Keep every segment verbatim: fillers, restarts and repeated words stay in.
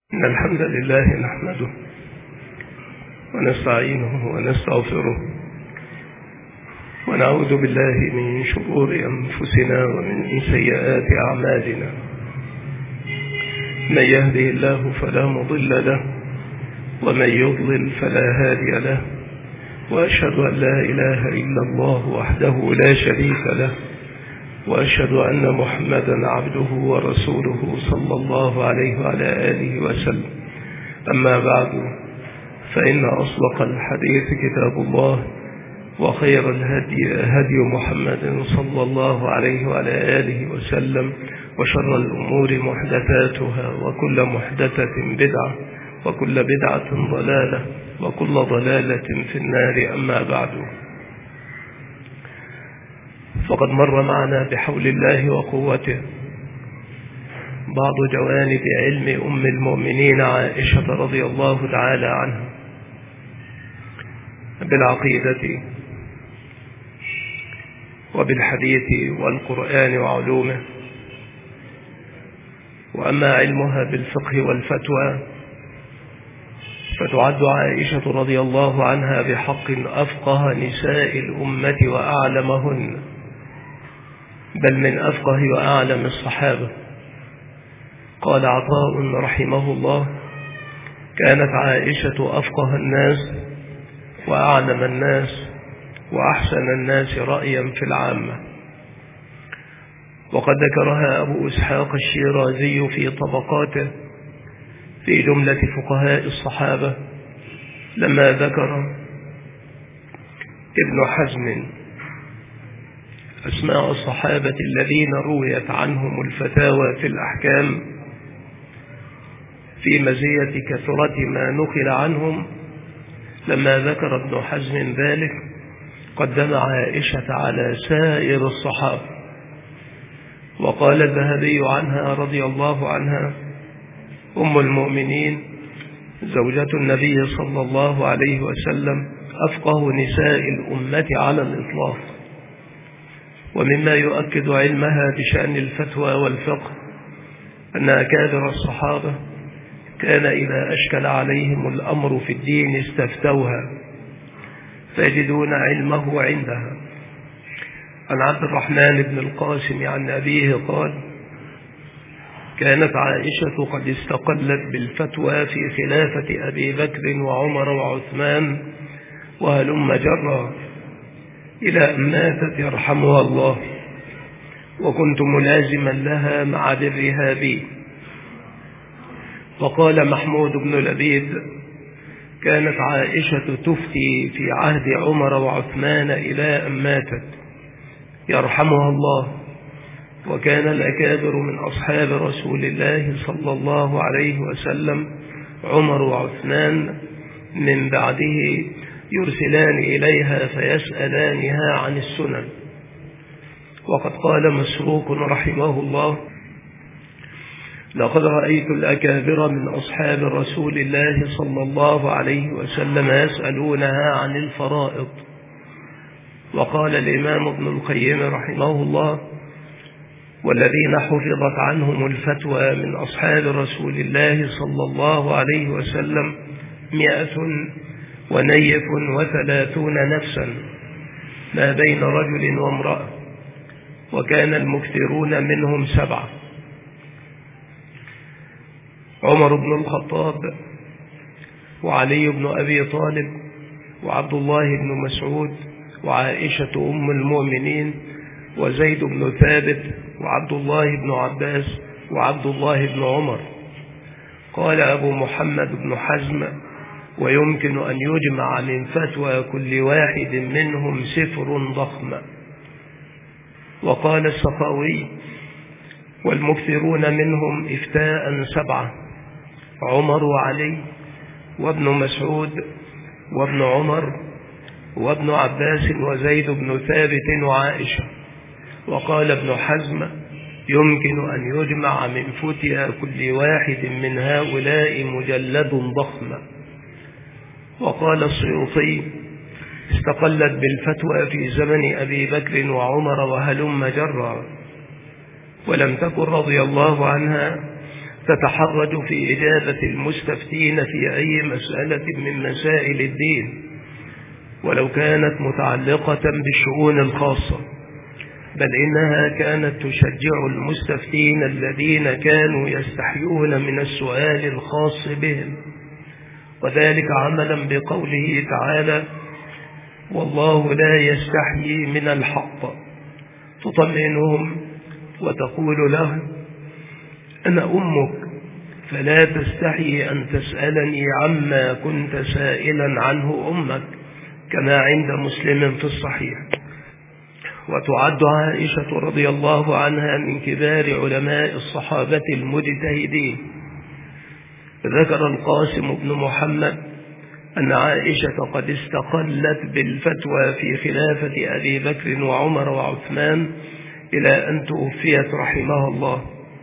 إن الحمد لله نحمده ونستعينه ونستغفره ونعوذ بالله من شرور أنفسنا ومن سيئات أعمالنا. من يهده الله فلا مضل له ومن يضلل فلا هادي له، وأشهد أن لا إله إلا الله وحده لا شريك له، وأشهد أن محمدا عبده ورسوله صلى الله عليه وعلى آله وسلم. أما بعد، فإن أصدق الحديث كتاب الله، وخير الهدي هدي محمد صلى الله عليه وعلى آله وسلم، وشر الأمور محدثاتها، وكل محدثة بدعة، وكل بدعة ضلالة، وكل ضلالة في النار. أما بعد، فقد مر معنا بحول الله وقوته بعض جوانب علم أم المؤمنين عائشة رضي الله تعالى عنها بالعقيدة وبالحديث والقرآن وعلومه. وأما علمها بالفقه والفتوى، فتعد عائشة رضي الله عنها بحق أفقه نساء الأمة وأعلمهن، بل من أفقه وأعلم الصحابة. قال عطاء رحمه الله: كانت عائشة أفقه الناس وأعلم الناس وأحسن الناس رأيا في العامة. وقد ذكرها أبو إسحاق الشيرازي في طبقاته في جملة فقهاء الصحابة، لما ذكر ابن حزم أسماء الصحابة الذين رويت عنهم الفتاوى في الأحكام في مزية كثرة ما نقل عنهم. لما ذكر ابن حزم ذلك قدم عائشة على سائر الصحابة، وقال الذهبي عنها رضي الله عنها: أم المؤمنين زوجة النبي صلى الله عليه وسلم أفقه نساء الأمة على الإطلاق. ومما يؤكد علمها بشأن الفتوى والفقه أن أكابر الصحابة كان إذا أشكل عليهم الأمر في الدين استفتوها، فيجدون علمه عندها. عن عبد الرحمن بن القاسم عن أبيه قال: كانت عائشة قد استقلت بالفتوى في خلافة أبي بكر وعمر وعثمان وهلم جرا إلى أن ماتت يرحمها الله، وكنت ملازما لها مع برها بي. وقال محمود بن لبيد: كانت عائشة تفتي في عهد عمر وعثمان إلى أن ماتت يرحمها الله، وكان الأكابر من أصحاب رسول الله صلى الله عليه وسلم عمر وعثمان من بعده يرسلان إليها فيسألانها عن السنن. وقد قال مسروق رحمه الله: لقد رأيت الأكابر من أصحاب رسول الله صلى الله عليه وسلم يسألونها عن الفرائض. وقال الإمام ابن القيم رحمه الله: والذين حفظت عنهم الفتوى من أصحاب رسول الله صلى الله عليه وسلم مئة ونيف وثلاثون نفسا ما بين رجل وامرأة، وكان المكثرون منهم سبعة: عمر بن الخطاب، وعلي بن أبي طالب، وعبد الله بن مسعود، وعائشة أم المؤمنين، وزيد بن ثابت، وعبد الله بن عباس، وعبد الله بن عمر. قال أبو محمد بن حزم: ويمكن أن يجمع من فتوى كل واحد منهم سفر ضخم. وقال السخاوي: والمكثرون منهم إفتاء سبعة: عمر وعلي وابن مسعود وابن عمر وابن عباس وزيد بن ثابت وعائشة. وقال ابن حزم: يمكن أن يجمع من فتيا كل واحد من هؤلاء مجلد ضخم. وقال السيوطي: استقلت بالفتوى في زمن أبي بكر وعمر وهلم جرا، ولم تكن رضي الله عنها تتحرج في إجابة المستفتين في أي مسألة من مسائل الدين ولو كانت متعلقة بالشؤون الخاصة، بل إنها كانت تشجع المستفتين الذين كانوا يستحيون من السؤال الخاص بهم، وذلك عملا بقوله تعالى: والله لا يستحيي من الحق، تطمئنهم وتقول لهم: أنا أمك فلا تستحي أن تسألني عما كنت سائلا عنه أمك، كما عند مسلم في الصحيح. وتعد عائشة رضي الله عنها من كبار علماء الصحابة المجتهدين. ذكر القاسم بن محمد أن عائشة قد استقلت بالفتوى في خلافة أبي بكر وعمر وعثمان إلى أن توفيت رحمها الله،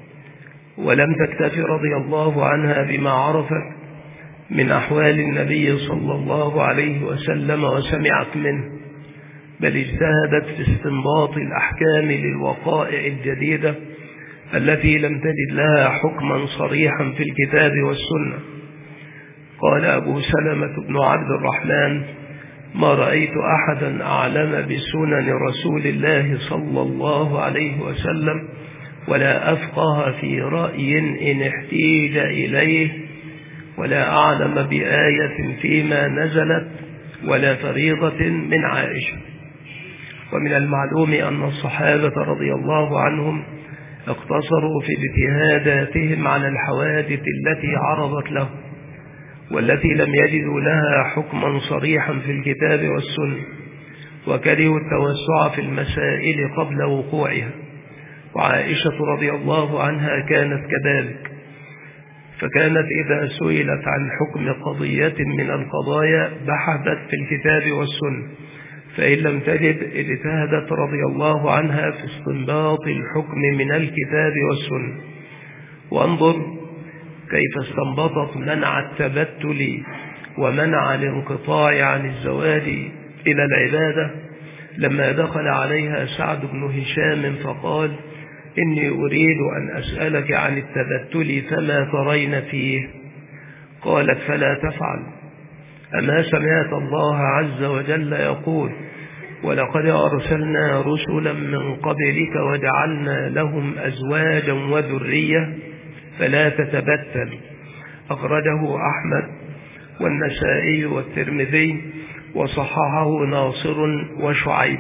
ولم تكتف رضي الله عنها بما عرفت من أحوال النبي صلى الله عليه وسلم وسمعت منه، بل اجتهدت في استنباط الأحكام للوقائع الجديدة التي لم تجد لها حكما صريحا في الكتاب والسنة. قال أبو سلمة بن عبد الرحمن: ما رأيت أحدا أعلم بسنن رسول الله صلى الله عليه وسلم ولا أفقه في رأي إن احتيج إليه، ولا أعلم بآية فيما نزلت ولا فريضة من عائشة. ومن المعلوم أن الصحابة رضي الله عنهم اقتصروا في اجتهاداتهم على الحوادث التي عرضت لهم والتي لم يجدوا لها حكما صريحا في الكتاب والسنة، وكرهوا التوسع في المسائل قبل وقوعها. وعائشة رضي الله عنها كانت كذلك، فكانت إذا سئلت عن حكم قضية من القضايا بحثت في الكتاب والسنة، فإن لم تجد اجتهدت رضي الله عنها في استنباط الحكم من الكتاب والسنة. وانظر كيف استنبطت منع التبتل ومنع الانقطاع عن الزواج إلى العبادة لما دخل عليها سعد بن هشام فقال: إني أريد أن أسألك عن التبتل فما ترين فيه؟ قالت: فلا تفعل. أما سمعت الله عز وجل يقول: ولقد أرسلنا رسلا من قبلك وجعلنا لهم أزواجا وذرية فلا تتبتل. أخرجه أحمد والنسائي والترمذي وصححه ناصر وشعيب.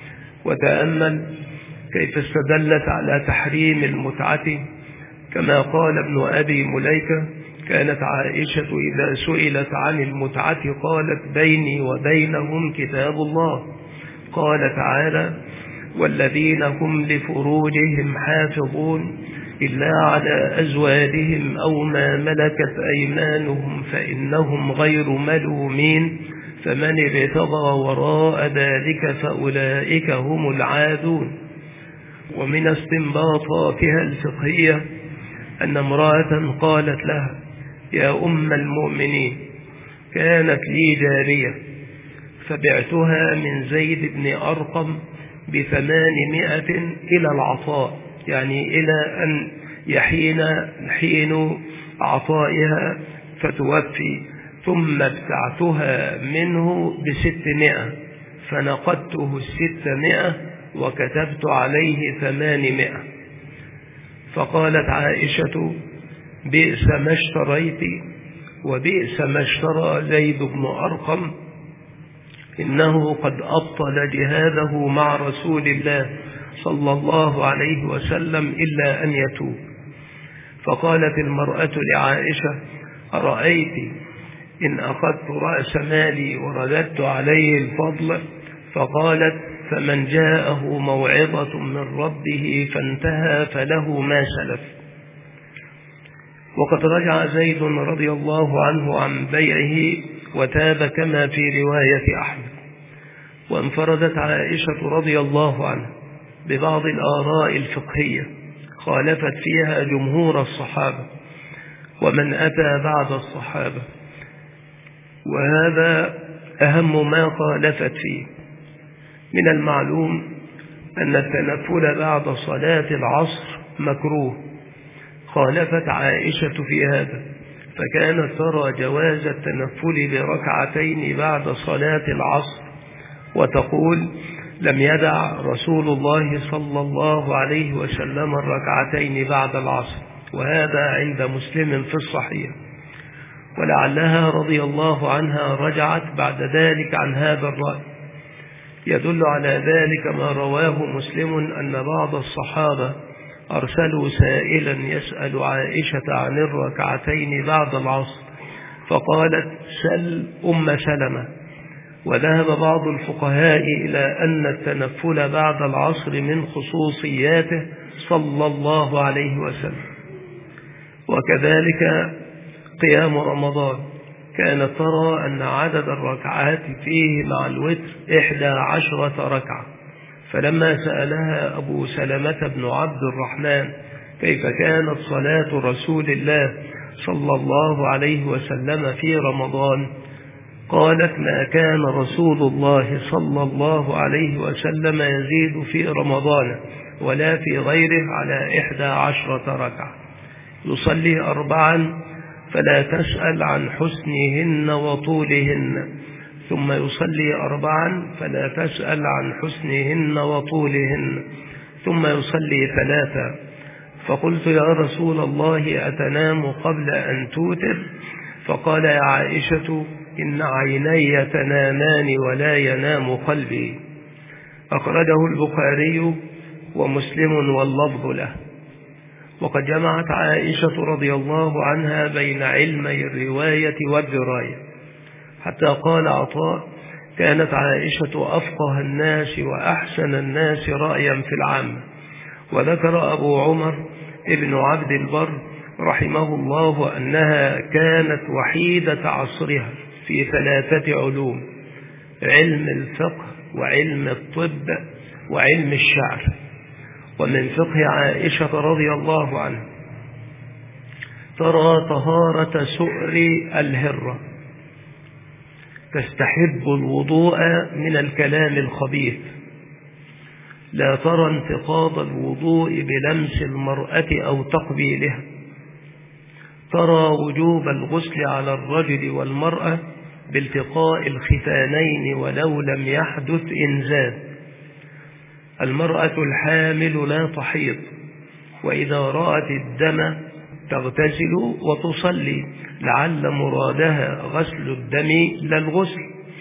وتأمل كيف استدلت على تحريم المتعة، كما قال ابن أبي مليكة: كانت عائشة إذا سئلت عن المتعة قالت: بيني وبينهم كتاب الله. قال تعالى: والذين هم لفروجهم حافظون إلا على أزواجهم أو ما ملكت أيمانهم فإنهم غير ملومين، فمن ابتغى وراء ذلك فأولئك هم العادون. ومن استنباطاتها الفقهية أن امرأة قالت لها: يا أم المؤمنين، كانت لي جارية فبعتها من زيد بن أرقم بثمانمائة إلى العطاء، يعني إلى أن يحين حين عطائها فتوفي، ثم ابتعتها منه بستمائة فنقدته الستمائة وكتبت عليه ثمانمائة. فقالت عائشة: بئس ما اشتريت وبئس ما اشترى زيد بن أرقم، إنه قد أبطل جهاده مع رسول الله صلى الله عليه وسلم إلا أن يتوب. فقالت المرأة لعائشة: أرأيت إن أخذت رأس مالي ورددت عليه الفضل؟ فقالت: فمن جاءه موعظة من ربه فانتهى فله ما سلف. وقد رجع زيد رضي الله عنه عن بيعه وتاب كما في رواية أحمد. وانفردت عائشة رضي الله عنها ببعض الآراء الفقهية خالفت فيها جمهور الصحابة ومن أتى بعد الصحابة، وهذا أهم ما خالفت فيه. من المعلوم أن التنفل بعد صلاة العصر مكروه، خالفت عائشة في هذا، فكانت ترى جواز التنفل بركعتين بعد صلاة العصر، وتقول: لم يدع رسول الله صلى الله عليه وسلم الركعتين بعد العصر، وهذا عند مسلم في الصحيح. ولعلها رضي الله عنها رجعت بعد ذلك عن هذا الرأي. يدل على ذلك ما رواه مسلم أن بعض الصحابة أرسلوا سائلا يسأل عائشة عن الركعتين بعد العصر، فقالت: سل أم سلمة. وذهب بعض الفقهاء إلى أن التنفل بعد العصر من خصوصياته صلى الله عليه وسلم. وكذلك قيام رمضان، كانت ترى أن عدد الركعات فيه مع الوتر إحدى عشرة ركعة، فلما سألها أبو سلمة بن عبد الرحمن كيف كانت صلاة رسول الله صلى الله عليه وسلم في رمضان، قالت: ما كان رسول الله صلى الله عليه وسلم يزيد في رمضان ولا في غيره على إحدى عشرة ركعة، يصلي أربعا فلا تسأل عن حسنهن وطولهن، ثم يصلي أربعا فلا تسأل عن حسنهن وطولهن، ثم يصلي ثلاثا. فقلت: يا رسول الله أتنام قبل أن توتر؟ فقال: يا عائشة إن عيني تنامان ولا ينام قلبي. أخرجه البخاري ومسلم واللفظ له. وقد جمعت عائشة رضي الله عنها بين علمي الرواية والدراية، حتى قال عطاء: كانت عائشة أفقه الناس وأحسن الناس رأيا في العامة. وذكر أبو عمر ابن عبد البر رحمه الله أنها كانت وحيدة عصرها في ثلاثة علوم: علم الفقه وعلم الطب وعلم الشعر. ومن فقه عائشة رضي الله عنها ترى طهارة سؤر الهرة، تستحب الوضوء من الكلام الخبيث، لا ترى انتقاض الوضوء بلمس المرأة أو تقبيلها، ترى وجوب الغسل على الرجل والمرأة بالتقاء الختانين ولو لم يحدث إنزال. المرأة الحامل لا تحيض، وإذا رأت الدم تغتسل وتصلي، لعل مرادها غسل الدم لا الغسل.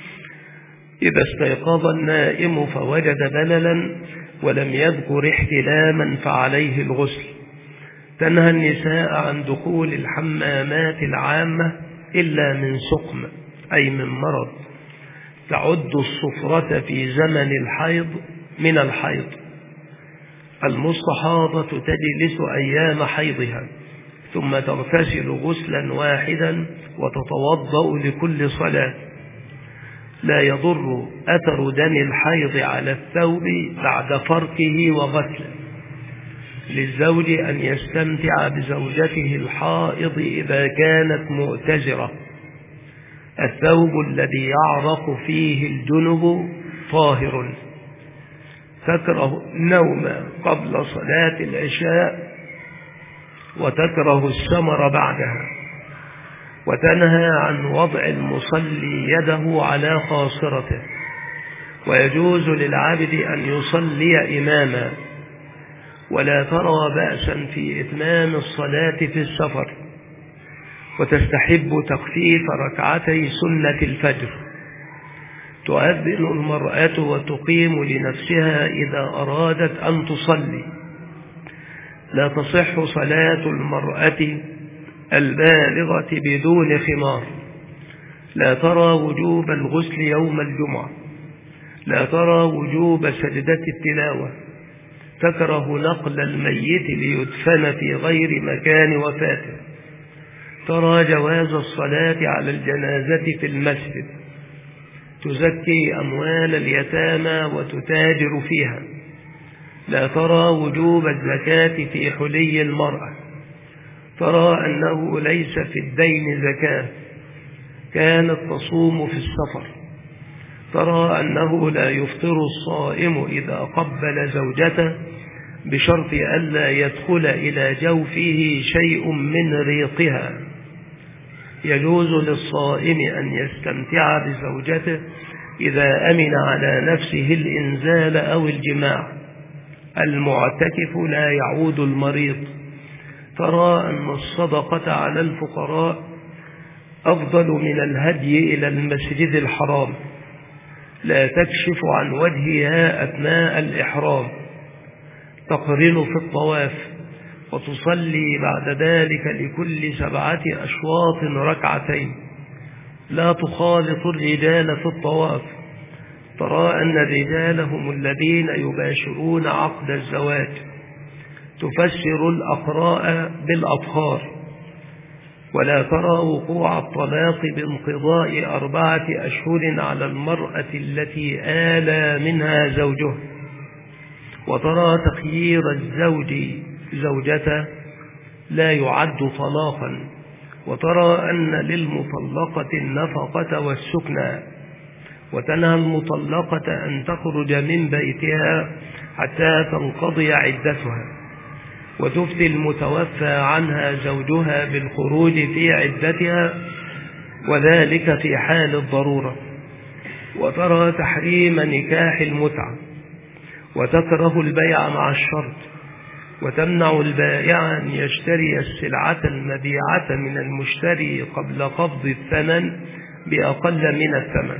إذا استيقظ النائم فوجد بللا ولم يذكر احتلاما فعليه الغسل. تنهى النساء عن دخول الحمامات العامة إلا من سقم أي من مرض. تعد الصفرة في زمن الحيض من الحيض. المستحاضة تجلس أيام حيضها ثم تغتسل غسلا واحدا وتتوضأ لكل صلاة. لا يضر أثر دم الحيض على الثوب بعد فركه وغسله. للزوج أن يستمتع بزوجته الحائض إذا كانت مؤتزرة. الثوب الذي يعرق فيه الجنب طاهر. تكره النوم قبل صلاة العشاء وتكره السمر بعدها. وتنهى عن وضع المصلي يده على خاصرته. ويجوز للعبد أن يصلي إماما، ولا ترى بأسا في إتمام الصلاة في السفر. وتستحب تخفيف ركعتي سنة الفجر. تؤذن المرأة وتقيم لنفسها إذا أرادت أن تصلي. لا تصح صلاة المرأة البالغة بدون خمار. لا ترى وجوب الغسل يوم الجمعة. لا ترى وجوب سجدة التلاوة. تكره نقل الميت ليدفن في غير مكان وفاته. ترى جواز الصلاة على الجنازة في المسجد. تزكي أموال اليتامى وتتاجر فيها. لا ترى وجوب الزكاة في حلي المرأة. ترى أنه ليس في الدين زكاة. كانت تصوم في السفر. ترى أنه لا يفطر الصائم إذا قبل زوجته بشرط ألا يدخل إلى جوفه شيء من ريقها. يجوز للصائم أن يستمتع بزوجته إذا أمن على نفسه الإنزال أو الجماع. المعتكف لا يعود المريض. ترى أن الصدقة على الفقراء أفضل من الهدي إلى المسجد الحرام. لا تكشف عن وجهها أثناء الإحرام، تقرن في الطواف وتصلي بعد ذلك لكل سبعة أشواط ركعتين. لا تخالط الرجال في الطواف. ترى أن الرجال هم الذين يباشرون عقد الزواج. تفسر الأقراء بالأطهار. ولا ترى وقوع الطلاق بانقضاء أربعة أشهر على المرأة التي آلى منها زوجها. وترى تخيير الزوج زوجته لا يعد طلاقا. وترى أن للمطلقة النفقة والسكنى. وتنهى المطلقة أن تخرج من بيتها حتى تنقضي عدتها. وتفتي المتوفى عنها زوجها بالخروج في عدتها، وذلك في حال الضرورة. وترى تحريم نكاح المتعة. وتكره البيع مع الشرط. وتمنع البائع أن يشتري السلعة المبيعة من المشتري قبل قبض الثمن بأقل من الثمن.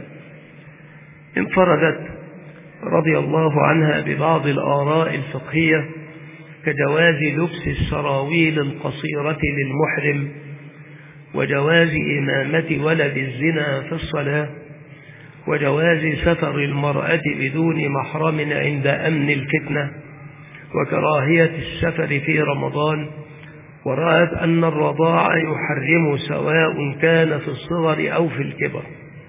انفردت رضي الله عنها ببعض الآراء الفقهية كجواز لبس السراويل القصيرة للمحرم، وجواز إمامة ولد الزنا في الصلاة، وجواز سفر المرأة بدون محرم عند أمن الفتنة، وكراهية السفر في رمضان. ورأت أن الرضاع يحرم سواء كان في الصغر أو في الكبر.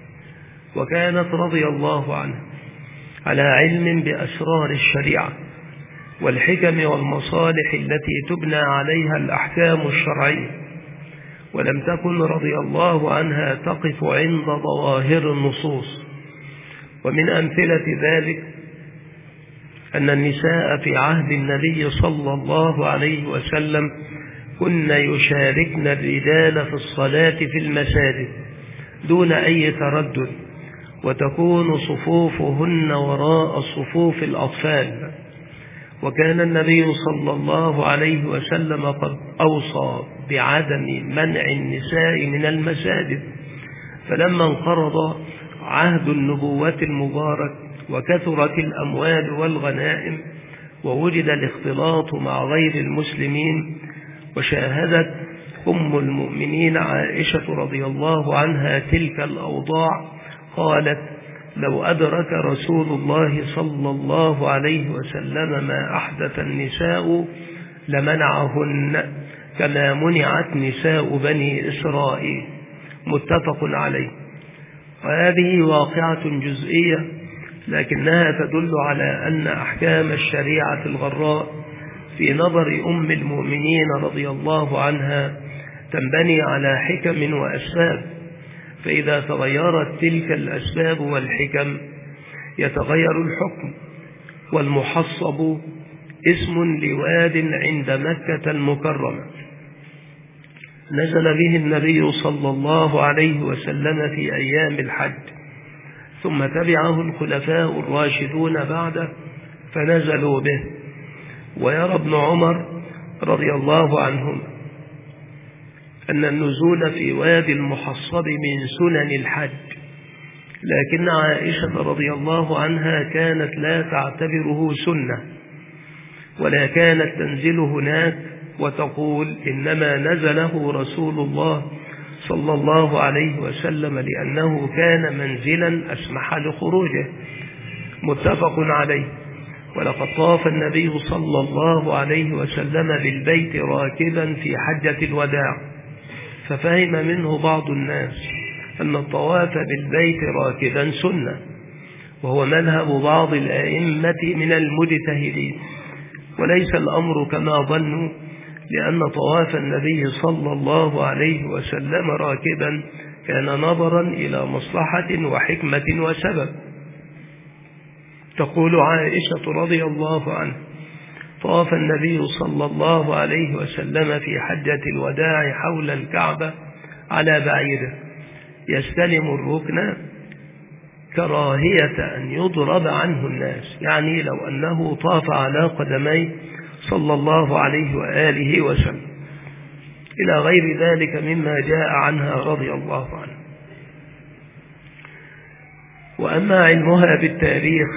وكانت رضي الله عنها على علم بأسرار الشريعة والحكم والمصالح التي تبنى عليها الأحكام الشرعية. ولم تكن رضي الله عنها تقف عند ظواهر النصوص. ومن أمثلة ذلك أن النساء في عهد النبي صلى الله عليه وسلم كن يشاركن الرجال في الصلاة في المساجد دون أي تردد، وتكون صفوفهن وراء صفوف الأطفال. وكان النبي صلى الله عليه وسلم قد أوصى بعدم منع النساء من المساجد. فلما انقرض عهد النبوة المبارك وكثرت الأموال والغنائم ووجد الاختلاط مع غير المسلمين، وشاهدت أم المؤمنين عائشة رضي الله عنها تلك الأوضاع، قالت: لو أدرك رسول الله صلى الله عليه وسلم ما أحدث النساء لمنعهن كما منعت نساء بني إسرائيل. متفق عليه. وهذه واقعة جزئية، لكنها تدل على أن أحكام الشريعة الغراء في نظر أم المؤمنين رضي الله عنها تنبني على حكم وأسباب. فإذا تغيرت تلك الأسباب والحكم يتغير الحكم. والمحصب اسم لواد عند مكة المكرمة نزل به النبي صلى الله عليه وسلم في أيام الحج، ثم تبعه الخلفاء الراشدون بعده فنزلوا به. ويرى ابن عمر رضي الله عنهم أن النزول في وادي المحصب من سنن الحج، لكن عائشة رضي الله عنها كانت لا تعتبره سنة، ولا كانت تنزل هناك وتقول إنما نزله رسول الله صلى الله عليه وسلم لأنه كان منزلا أسمح لخروجه. متفق عليه. ولقد طاف النبي صلى الله عليه وسلم بالبيت راكبا في حجة الوداع، ففهم منه بعض الناس أن الطواف بالبيت راكبا سنة، وهو مذهب بعض الأئمة من المجتهدين، وليس الأمر كما ظنوا، لأن طواف النبي صلى الله عليه وسلم راكبا كان نظرا إلى مصلحة وحكمة وسبب. تقول عائشة رضي الله عنها: طاف النبي صلى الله عليه وسلم في حجة الوداع حول الكعبة على بعيره يستلم الركن كراهية أن يضرب عنه الناس، يعني لو أنه طاف على قدميه صلى الله عليه وآله وسلم، إلى غير ذلك مما جاء عنها رضي الله عنها. وأما علمها بالتاريخ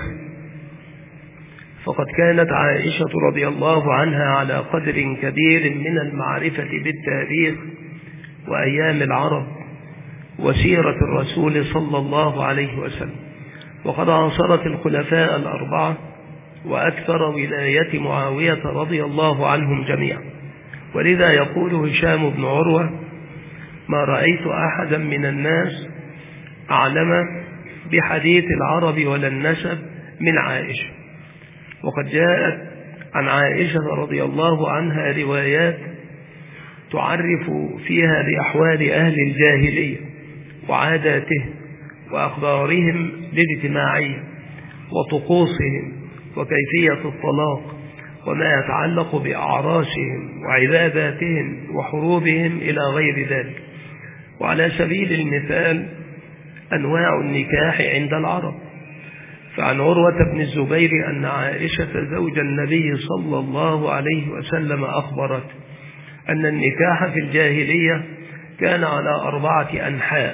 فقد كانت عائشة رضي الله عنها على قدر كبير من المعرفة بالتاريخ وأيام العرب وسيرة الرسول صلى الله عليه وسلم، وقد عاصرت الخلفاء الأربعة وأكثر ولاية معاوية رضي الله عنهم جميعا. ولذا يقول هشام بن عروة: ما رأيت أحدا من الناس أعلم بحديث العرب ولا النسب من عائشة. وقد جاءت عن عائشة رضي الله عنها روايات تعرف فيها بأحوال أهل الجاهلية وعاداتهم وأخبارهم الاجتماعية وطقوسهم وكيفية الطلاق وما يتعلق بأعراسهم وعباداتهم وحروبهم إلى غير ذلك. وعلى سبيل المثال أنواع النكاح عند العرب، فعن عروة بن الزبير أن عائشة زوج النبي صلى الله عليه وسلم أخبرت أن النكاح في الجاهلية كان على أربعة أنحاء،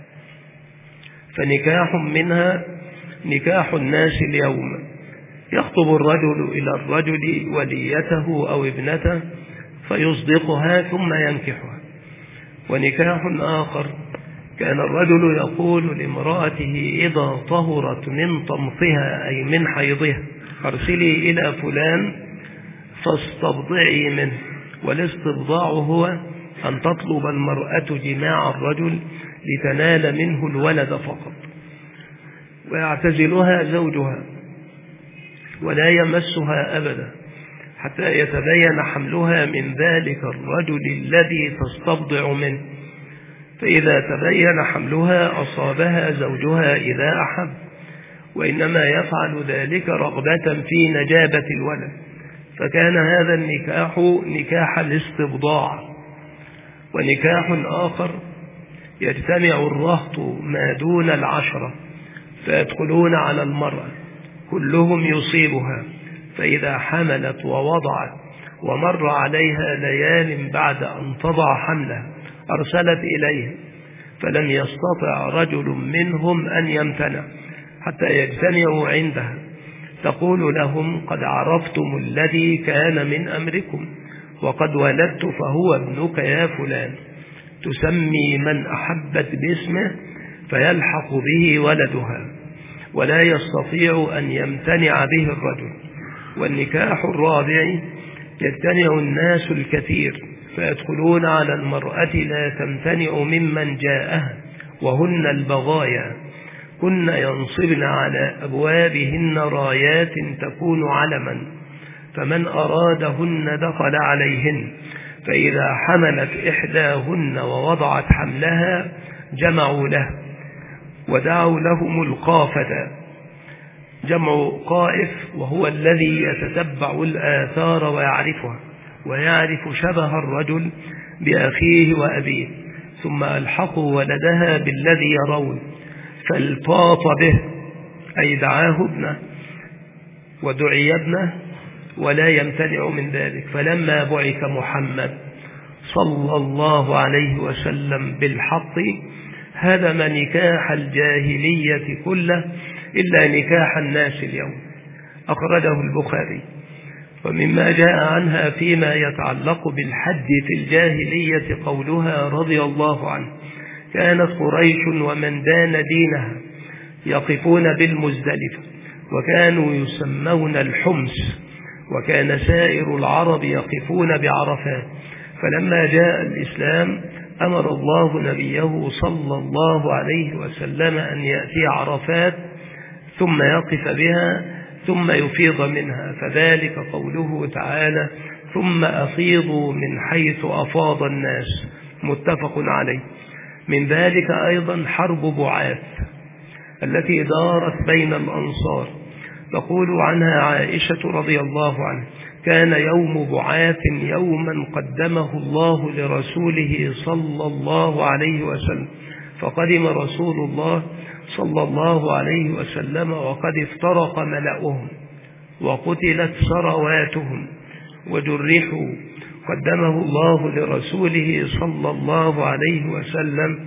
فنكاح منها نكاح الناس اليوم، يخطب الرجل إلى الرجل وليته أو ابنته فيصدقها ثم ينكحها. ونكاح آخر كان الرجل يقول لامرأته إذا طهرت من طمثها أي من حيضها أرسلي إلى فلان فاستبضعي منه، والاستبضاع هو أن تطلب المرأة جماع الرجل لتنال منه الولد فقط، ويعتزلها زوجها ولا يمسها أبدا حتى يتبين حملها من ذلك الرجل الذي تستبضع منه، فإذا تبين حملها أصابها زوجها إذا أحب، وإنما يفعل ذلك رغبة في نجابة الولد، فكان هذا النكاح نكاح الاستبضاع. ونكاح آخر يجتمع الرهط ما دون العشرة فيدخلون على المرأة كلهم يصيبها، فإذا حملت ووضعت ومر عليها ليال بعد أن تضع حملها أرسلت إليه، فلم يستطع رجل منهم أن يمتنع حتى يجتمعوا عندها، تقول لهم قد عرفتم الذي كان من أمركم وقد ولدت فهو ابنك يا فلان، تسمي من أحبت باسمه فيلحق به ولدها ولا يستطيع أن يمتنع به الرجل. والنكاح الرابع يجتمع الناس الكثير فيدخلون على المرأة لا تمتنع ممن جاءها، وهن البغايا كن ينصبن على أبوابهن رايات تكون علما، فمن أرادهن دخل عليهن، فإذا حملت إحداهن ووضعت حملها جمعوا له ودعوا لهم القافة، جمع قائف وهو الذي يتتبع الآثار ويعرفها ويعرف شبه الرجل بأخيه وأبيه، ثم ألحقوا ولدها بالذي يرون فالطاف به أي دعاه ابنه ودعي ابنه ولا يمتنع من ذلك. فلما بعث محمد صلى الله عليه وسلم بالحق هدم نكاح الجاهلية كله إلا نكاح الناس اليوم، أخرجه البخاري. ومما جاء عنها فيما يتعلق بالحج في الجاهلية قولها رضي الله عنه: كانت قريش ومن دان دينها يقفون بالمزدلفة وكانوا يسمون الحمس، وكان سائر العرب يقفون بعرفات، فلما جاء الإسلام أمر الله نبيه صلى الله عليه وسلم أن يأتي عرفات ثم يقف بها ثم يفيض منها، فذلك قوله تعالى: ثم أفيضوا من حيث أفاض الناس، متفق عليه. من ذلك أيضا حرب بعاث التي دارت بين الأنصار، تقول عنها عائشة رضي الله عنها: كان يوم بعاث يوما قدمه الله لرسوله صلى الله عليه وسلم، فقدم رسول الله صلى الله عليه وسلم وقد افترق ملأهم وقتلت ثرواتهم وجرحوا، قدمه الله لرسوله صلى الله عليه وسلم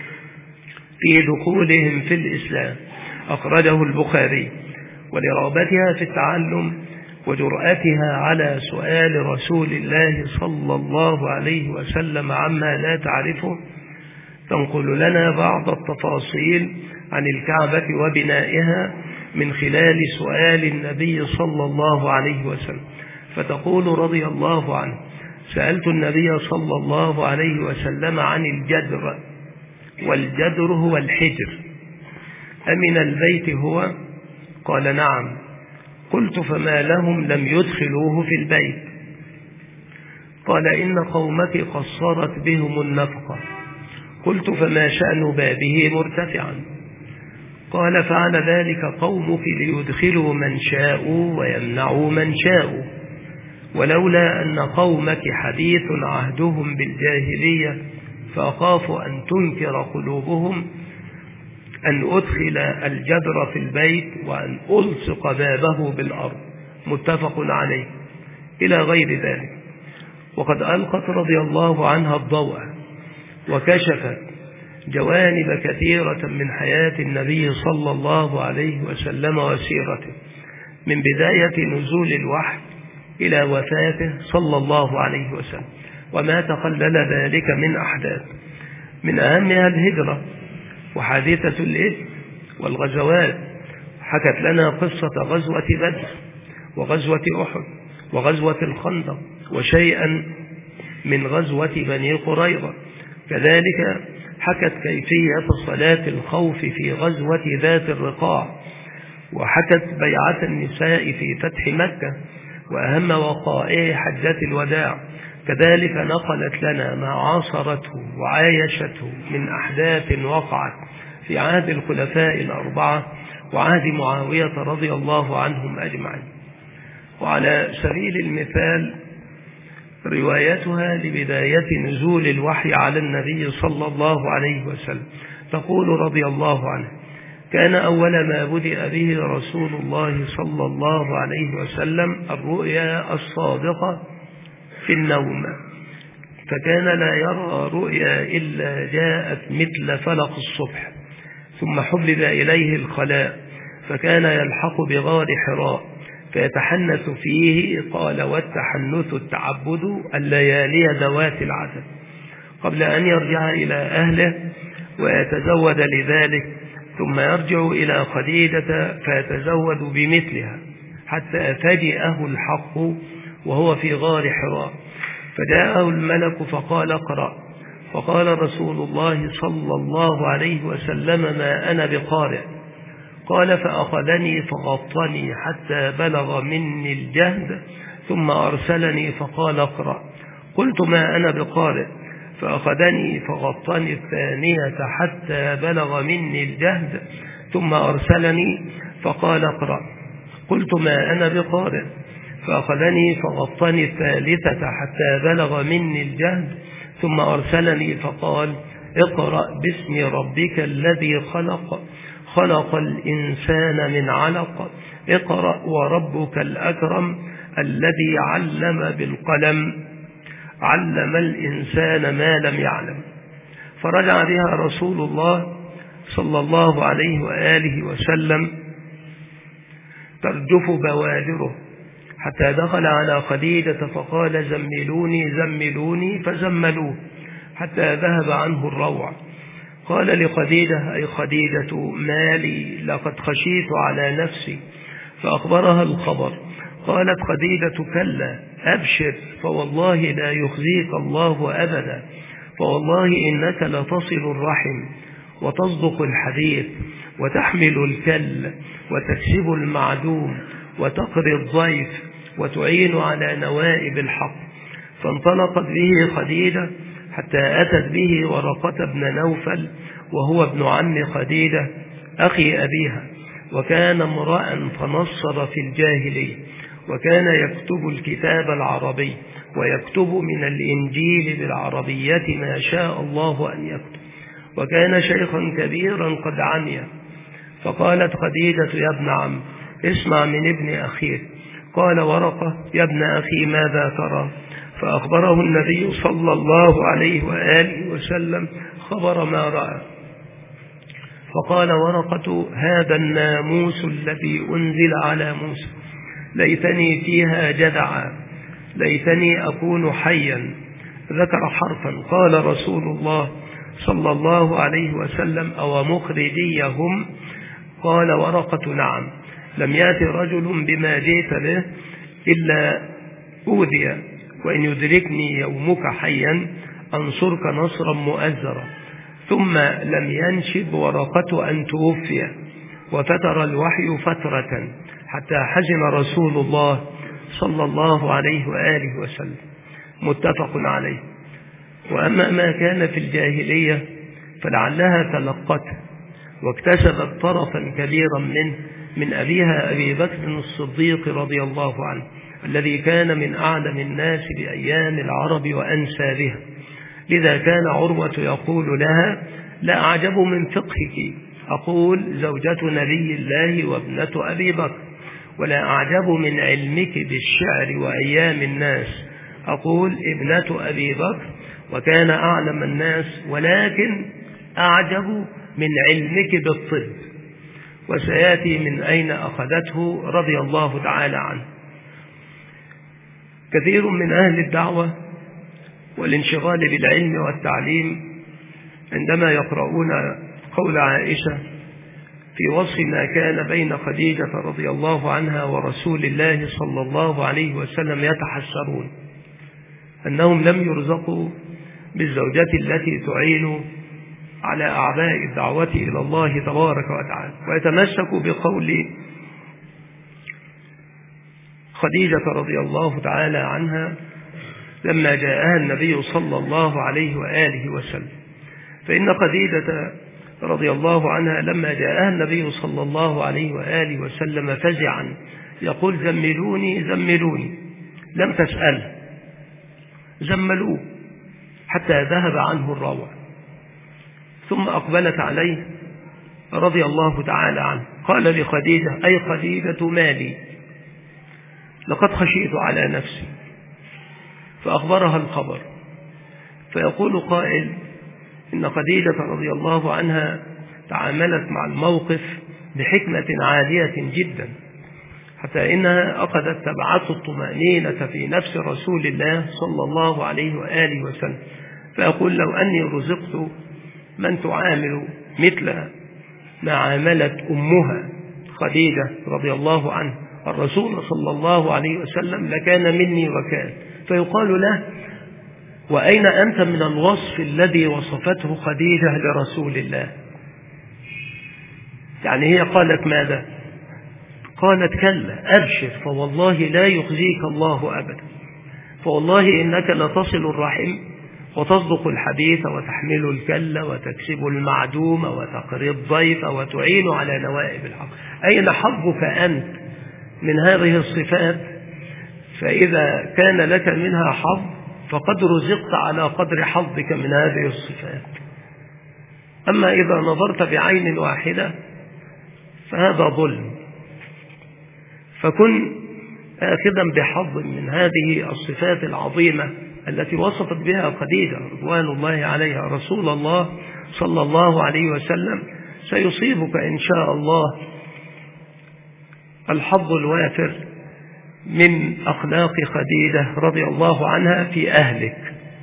في دخولهم في الإسلام، أخرجه البخاري. ولرغبتها في التعلم وجرأتها على سؤال رسول الله صلى الله عليه وسلم عما لا تعرفه تنقل لنا بعض التفاصيل عن الكعبة وبنائها من خلال سؤال النبي صلى الله عليه وسلم، فتقول رضي الله عنه: سألت النبي صلى الله عليه وسلم عن الجدر، والجدر هو الحجر، أمن البيت هو؟ قال: نعم. قلت: فما لهم لم يدخلوه في البيت؟ قال: إن قومك قصرت بهم النفقة. قلت: فما شأن بابه مرتفعا؟ قال: فعل ذلك قومك ليدخلوا من شاءوا ويمنعوا من شاءوا، ولولا أن قومك حديث عهدهم بالجاهلية فأخاف أن تنكر قلوبهم أن أدخل الجدر في البيت وأن ألصق بابه بالأرض، متفق عليه، إلى غير ذلك. وقد ألقت رضي الله عنها الضوء وكشفت جوانب كثيرة من حياة النبي صلى الله عليه وسلم وسيرته، من بداية نزول الوحي إلى وفاته صلى الله عليه وسلم، وما تخلل ذلك من أحداث، من أهمها الهجرة وحادثة الإثم والغزوات. حكت لنا قصة غزوة بدر وغزوة أحد وغزوة الخندق وشيئا من غزوة بني قريظة. كذلك حكت كيفية صلاة الخوف في غزوة ذات الرقاع، وحكت بيعة النساء في فتح مكة وأهم وقائع حجة الوداع. كذلك نقلت لنا ما عاصرته وعايشته من أحداث وقعت في عهد الخلفاء الأربعة وعهد معاوية رضي الله عنهم أجمعين. وعلى سبيل المثال روايتها لبداية نزول الوحي على النبي صلى الله عليه وسلم، تقول رضي الله عنه: كان أول ما بدأ به رسول الله صلى الله عليه وسلم الرؤيا الصادقة في النوم، فكان لا يرى رؤيا إلا جاءت مثل فلق الصبح، ثم حبب إليه الخلاء فكان يلحق بغار حراء فيتحنث فيه. قال: والتحنث التعبد الليالي ذوات العدد، قبل أن يرجع إلى أهله ويتزود لذلك، ثم يرجع إلى خديجة فيتزود بمثلها حتى فجأه الحق وهو في غار حراء، فجاءه الملك فقال: اقرأ. فقال رسول الله صلى الله عليه وسلم: ما أنا بقارئ. قال: فأخذني فغطني حتى بلغ مني الجهد، ثم أرسلني فقال: اقرأ. قلت: ما أنا بقارئ. فأخذني فغطني الثانية حتى بلغ مني الجهد، ثم أرسلني فقال: اقرأ. قلت: ما أنا بقارئ. فأخذني فغطني الثالثة حتى بلغ مني الجهد، ثم أرسلني فقال: اقرأ باسم ربك الذي خلق خلق الإنسان من علق، اقرأ وربك الأكرم الذي علم بالقلم علم الإنسان ما لم يعلم. فرجع بها رسول الله صلى الله عليه وآله وسلم ترجف بوادره حتى دخل على خديجة فقال: زملوني زملوني، فزملوه حتى ذهب عنه الروع. قال لخديجة: أي خديجة ما لي؟ لقد خشيت على نفسي. فأخبرها الخبر. قالت خديجة: كلا، أبشر، فوالله لا يخزيك الله أبدا، فوالله إنك لتصل الرحم وتصدق الحديث وتحمل الكل وتكسب المعدوم وتقري الضيف وتعين على نوائب الحق. فانطلقت به خديجة حتى أتت به ورقة بن نوفل، وهو ابن عم خديجة أخي أبيها، وكان امرأ فنصر في الجاهلية، وكان يكتب الكتاب العربي ويكتب من الإنجيل بالعربية ما شاء الله أن يكتب، وكان شيخا كبيرا قد عمي. فقالت خديجة: يا ابن عم، اسمع من ابن أخيك. قال ورقة: يا ابن أخي، ماذا ترى؟ فأخبره النبي صلى الله عليه وآله وسلم خبر ما رأى. فقال ورقة: هذا الناموس الذي أنزل على موسى، ليتني فيها جدعا، ليتني أكون حيا. ذكر حرفا. قال رسول الله صلى الله عليه وسلم: أو مخرجيهم؟ قال ورقة: نعم. لم يأت رجل بما جئت به إلا أوذي، وإن يدركني يومك حيا أنصرك نصرا مؤزرا. ثم لم ينشب ورقة أن توفي، وفتر الوحي فترة حتى حزن رسول الله صلى الله عليه وآله وسلم. متفق عليه. وأما ما كان في الجاهلية فلعلها تلقته واكتسبت طرفا كبيرا منه من أبيها أبي بكر الصديق رضي الله عنه، الذي كان من أعلم الناس بأيام العرب وأنسابها. لذا كان عروة يقول لها: لا أعجب من فقهك، أقول زوجة نبي الله وابنة أبي بكر، ولا أعجب من علمك بالشعر وأيام الناس، أقول ابنة أبي بكر، وكان أعلم الناس، ولكن أعجب من علمك بالطب. وسيأتي من أين أخذته رضي الله تعالى عنه. كثير من أهل الدعوة والانشغال بالعلم والتعليم عندما يقرؤون قول عائشة في وصف ما كان بين خديجة رضي الله عنها ورسول الله صلى الله عليه وسلم يتحسرون أنهم لم يرزقوا بالزوجة التي تعين على أعباء الدعوة إلى الله تبارك وتعالى، ويتمسكوا بقول خديجة رضي الله تعالى عنها لما جاءها النبي صلى الله عليه وآله وسلم. فإن خديجة رضي الله عنها لما جاءها النبي صلى الله عليه وآله وسلم فزعا يقول: زملوني زملوني، لم تسأل، زملوه حتى ذهب عنه الروع. ثم أقبلت عليه رضي الله تعالى عنه، قال لخديجة: أي خديجة مالي، لقد خشيت على نفسي. فأخبرها الخبر. فيقول قائل: إن خديجة رضي الله عنها تعاملت مع الموقف بحكمة عالية جدا، حتى إنها أخذت تبعث الطمأنينة في نفس رسول الله صلى الله عليه وآله وسلم. فيقول: لو أني رزقت من تعامل مثل ما عاملت أمها خديجة رضي الله عنها الرسول صلى الله عليه وسلم لكان مني وكان. فيقال له: وأين أنت من الوصف الذي وصفته خديجة لرسول الله؟ يعني هي قالت ماذا؟ قالت: كلا، أبشر، فوالله لا يخزيك الله أبدا، فوالله إنك لتصل الرحم وتصدق الحديث وتحمل الكل وتكسب المعدوم وتقري الضيف وتعين على نوائب الحق. أين حظك أنت من هذه الصفات؟ فإذا كان لك منها حظ فقد رزقت على قدر حظك من هذه الصفات. أما إذا نظرت بعين واحدة فهذا ظلم. فكن آخذا بحظ من هذه الصفات العظيمة التي وصفت بها خديجة رضوان الله عليها رسول الله صلى الله عليه وسلم. سيصيبك إن شاء الله الحظ الوافر من أخلاق خديجة رضي الله عنها في أهلك.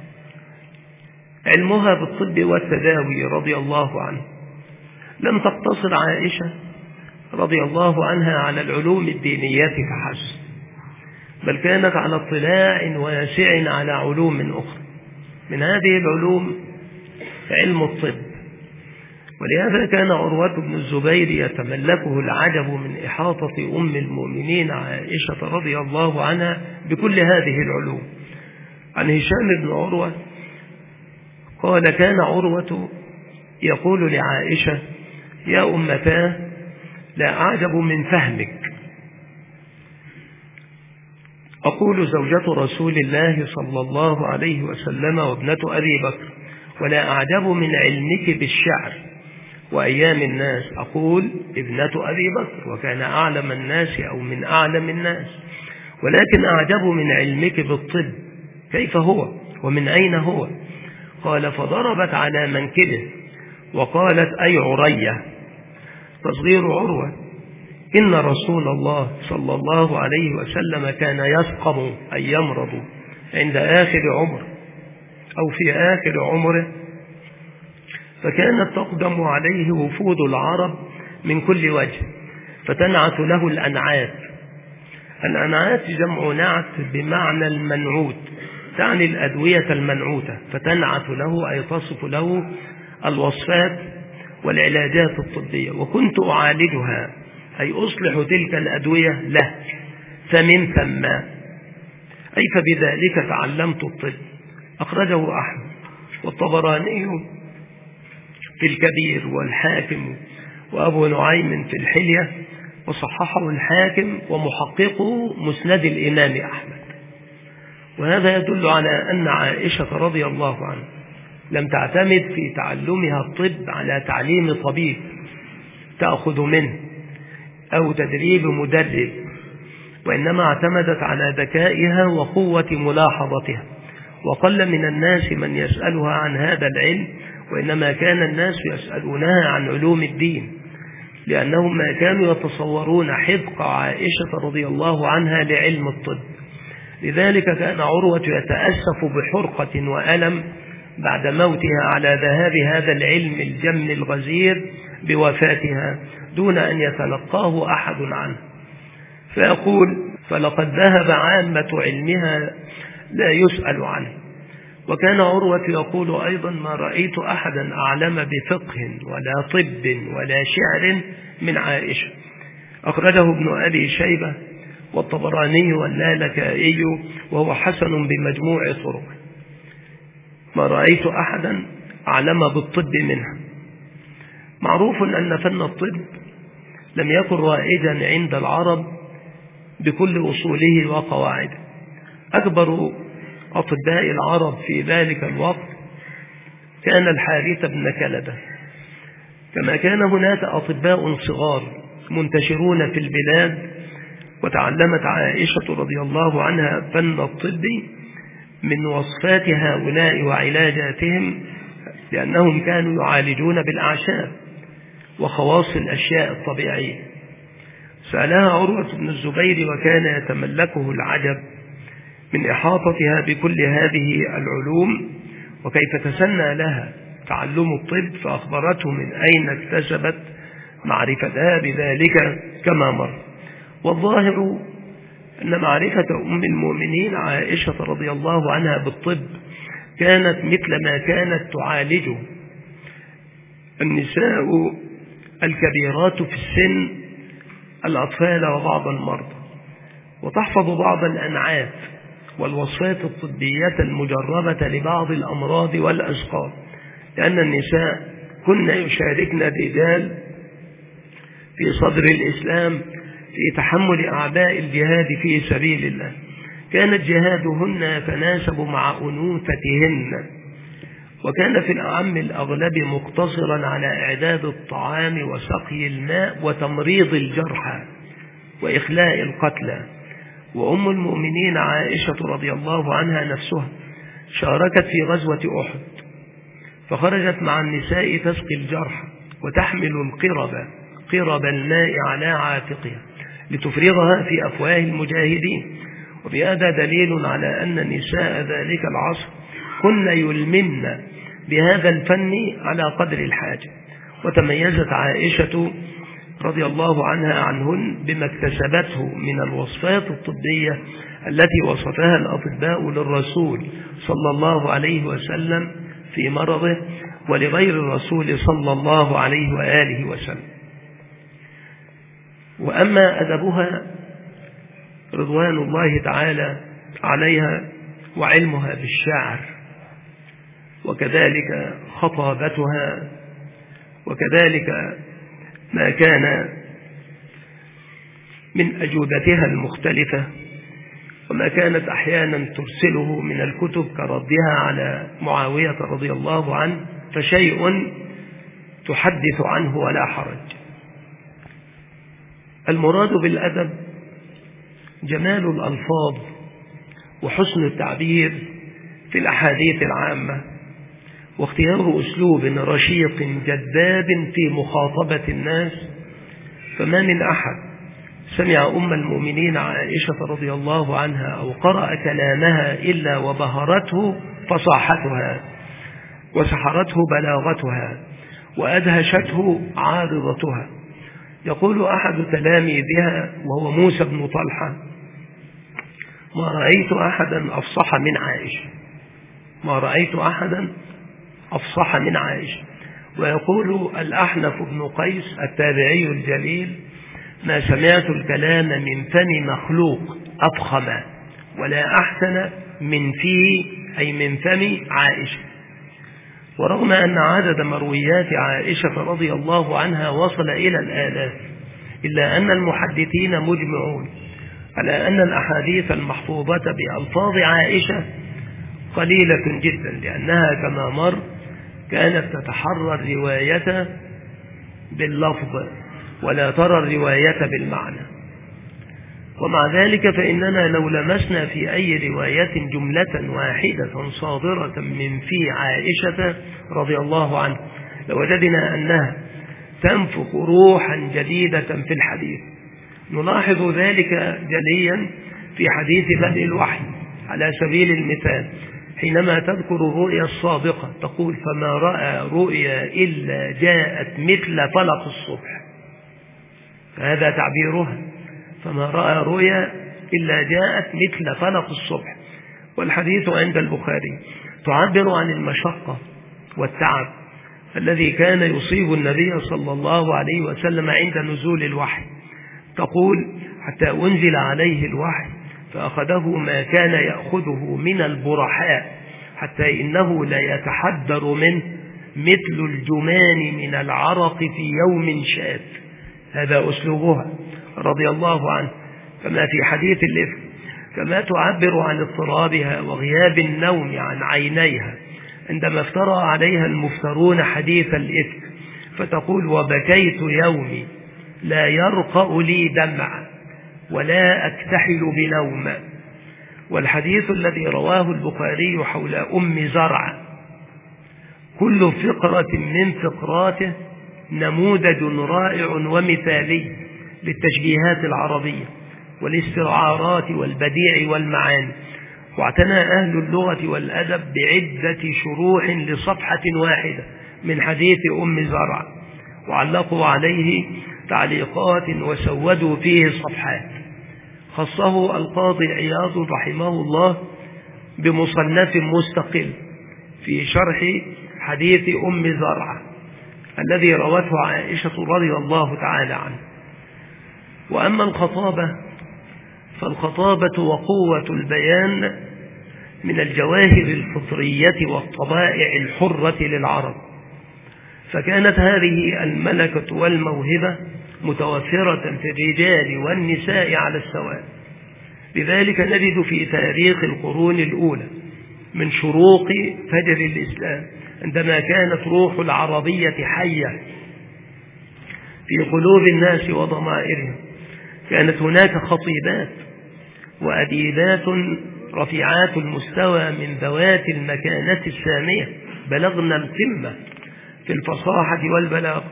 علمها بالطب والتداوي رضي الله عنه. لم تقتصر عائشة رضي الله عنها على العلوم الدينية فحسب، بل كانت على اطلاع واسع على علوم أخرى. من هذه العلوم علم الطب، ولهذا كان عروة بن الزبير يتملكه العجب من إحاطة أم المؤمنين عائشة رضي الله عنها بكل هذه العلوم. عن هشام بن عروة قال: كان عروة يقول لعائشة: يا أمتاه، لا أعجب من فهمك. أقول زوجة رسول الله صلى الله عليه وسلم وابنة أبي بكر، ولا أعجب من علمك بالشعر وأيام الناس. أقول ابنة أبي بكر، وكان أعلم الناس أو من أعلم الناس، ولكن أعجب من علمك بالطب، كيف هو ومن أين هو؟ قال: فضربت على منكبه وقالت: أي عرية، تصغير عروة، إن رسول الله صلى الله عليه وسلم كان يسقم أي يمرض عند آخر عمر أو في آخر عمره، فكانت تقدم عليه وفود العرب من كل وجه، فتنعت له الأنعات. الأنعات جمع نعت بمعنى المنعوت، تعني الأدوية المنعوتة، فتنعت له أي تصف له الوصفات والعلاجات الطبية، وكنت أعالجها أي أصلح تلك الأدوية له، فمن ثم أي فبذلك تعلمت الطب. أخرجه أحمد والطبراني في الكبير والحاكم وأبو نعيم في الحلية، وصححه الحاكم ومحققه مسند الإمام أحمد. وهذا يدل على أن عائشة رضي الله عنها لم تعتمد في تعلمها الطب على تعليم طبيب تأخذ منه أو تدريب مدرب، وإنما اعتمدت على ذكائها وقوة ملاحظتها. وقل من الناس من يسألها عن هذا العلم، وإنما كان الناس يسألونها عن علوم الدين، لأنهم ما كانوا يتصورون حذق عائشة رضي الله عنها لعلم الطب. لذلك كان عروة يتأسف بحرقة وألم بعد موتها على ذهاب هذا العلم الجم الغزير بوفاتها دون أن يتلقاه أحد عنه، فيقول: فلقد ذهب عامة علمها لا يسأل عنه. وكان عروة يقول أيضا: ما رأيت أحدا أعلم بفقه ولا طب ولا شعر من عائشة. أخرجه ابن أبي شيبة والطبراني واللالكائي، وهو حسن بمجموع طرق. ما رأيت أحدا أعلم بالطب منها. معروف أن فن الطب لم يكن رائجا عند العرب بكل أصوله وقواعده. أكبر أطباء العرب في ذلك الوقت كان الحارث بن كلدة، كما كان هناك أطباء صغار منتشرون في البلاد. وتعلمت عائشة رضي الله عنها فن الطب من وصفات هؤلاء وعلاجاتهم، لأنهم كانوا يعالجون بالأعشاب وخواص الأشياء الطبيعية. سألها عروة بن الزبير وكان يتملكه العجب من إحاطتها بكل هذه العلوم، وكيف تسنى لها تعلم الطب، فأخبرته من أين اكتسبت معرفتها بذلك كما مر. والظاهر أن معرفة أم المؤمنين عائشة رضي الله عنها بالطب كانت مثل ما كانت تعالج النساء الكبيرات في السن الأطفال وبعض المرضى، وتحفظ بعض الأنعات والوصفات الطبية المجربة لبعض الأمراض والأسقام، لأن النساء كن يشاركن الرجال في صدر الإسلام في تحمل أعباء الجهاد في سبيل الله. كانت جهادهن يتناسب مع أنوثتهن، وكان في الأعم الأغلب مقتصرا على إعداد الطعام وسقي الماء وتمريض الجرحى وإخلاء القتلى. وأم المؤمنين عائشة رضي الله عنها نفسها شاركت في غزوة أحد، فخرجت مع النساء تسقي الجرحى وتحمل القرب قرب الماء على عاتقها لتفرغها في أفواه المجاهدين. وبهذا دليل على أن نساء ذلك العصر كن يلمن بهذا الفن على قدر الحاجة. وتميزت عائشة رضي الله عنها عنهن بما اكتسبته من الوصفات الطبية التي وصفها الأطباء للرسول صلى الله عليه وسلم في مرضه ولغير الرسول صلى الله عليه وآله وسلم. وأما أدبها رضوان الله تعالى عليها وعلمها بالشعر، وكذلك خطابتها، وكذلك ما كان من أجوبتها المختلفة، وما كانت أحيانا ترسله من الكتب كردها على معاوية رضي الله عنه، فشيء تحدث عنه ولا حرج. المراد بالأدب جمال الألفاظ وحسن التعبير في الأحاديث العامة، واختيار أسلوب رشيق جذاب في مخاطبة الناس. فما من أحد سمع أم المؤمنين عائشة رضي الله عنها أو قرأ كلامها إلا وبهرته فصاحتها وسحرته بلاغتها وأدهشته عارضتها. يقول أحد تلاميذها وهو موسى بن طلحة: ما رأيت أحدا أفصح من عائشة، ما رأيت أحدا أفصح من عائشة. ويقول الأحنف بن قيس التابعي الجليل: ما سمعت الكلام من فم مخلوق أفخم ولا أحسن من فيه، أي من فم عائشة. ورغم أن عدد مرويات عائشة رضي الله عنها وصل إلى الآلاف، إلا أن المحدثين مجمعون على أن الأحاديث المحفوظة بألفاظ عائشة قليلة جدا، لأنها كما مر كانت تتحرى الرواية باللفظ ولا ترى الرواية بالمعنى. ومع ذلك فإننا لو لمسنا في أي رواية جملة واحدة صادرة من في عائشة رضي الله عنها لوجدنا أنها تنفخ روحا جديدة في الحديث. نلاحظ ذلك جليا في حديث بدء الوحي على سبيل المثال، حينما تذكر الرؤيا الصادقة تقول: فما رأى رؤيا إلا جاءت مثل فلق الصبح. فهذا تعبيرها: فما رأى رؤيا إلا جاءت مثل فلق الصبح. والحديث عند البخاري تعبر عن المشقة والتعب الذي كان يصيب النبي صلى الله عليه وسلم عند نزول الوحي. تقول: حتى أنزل عليه الوحي فأخذه ما كان يأخذه من البرحاء، حتى إنه لا يتحدر منه مثل الجمان من العرق في يوم شات. هذا أسلوبها رضي الله عنه. كما في حديث الإفك، كما تعبر عن اضطرابها وغياب النوم عن عينيها عندما افترى عليها المفترون حديث الإفك، فتقول: وبكيت يومي لا يرقأ لي دمع ولا أكتحل بنوم. والحديث الذي رواه البخاري حول أم زرع كل فقرة من فقراته نموذج رائع ومثالي للتشبيهات العربية والاستعارات والبديع والمعاني. واعتنى أهل اللغة والأدب بعدة شروح لصفحة واحدة من حديث أم زرع، وعلقوا عليه تعليقات وسودوا فيه صفحات. خصه القاضي عياض رحمه الله بمصنف مستقل في شرح حديث أم زرع الذي روته عائشة رضي الله تعالى عنه. وأما الخطابة فالخطابة وقوة البيان من الجواهر الفطرية والطبائع الحرة للعرب، فكانت هذه الملكة والموهبة متوفرة في الرجال والنساء على السواء. لذلك نجد في تاريخ القرون الأولى من شروق فجر الإسلام عندما كانت روح العربية حية في قلوب الناس وضمائرهم، كانت هناك خطيبات وأديبات رفيعات المستوى من ذوات المكانة السامية بلغنا القمة في الفصاحة والبلاغة.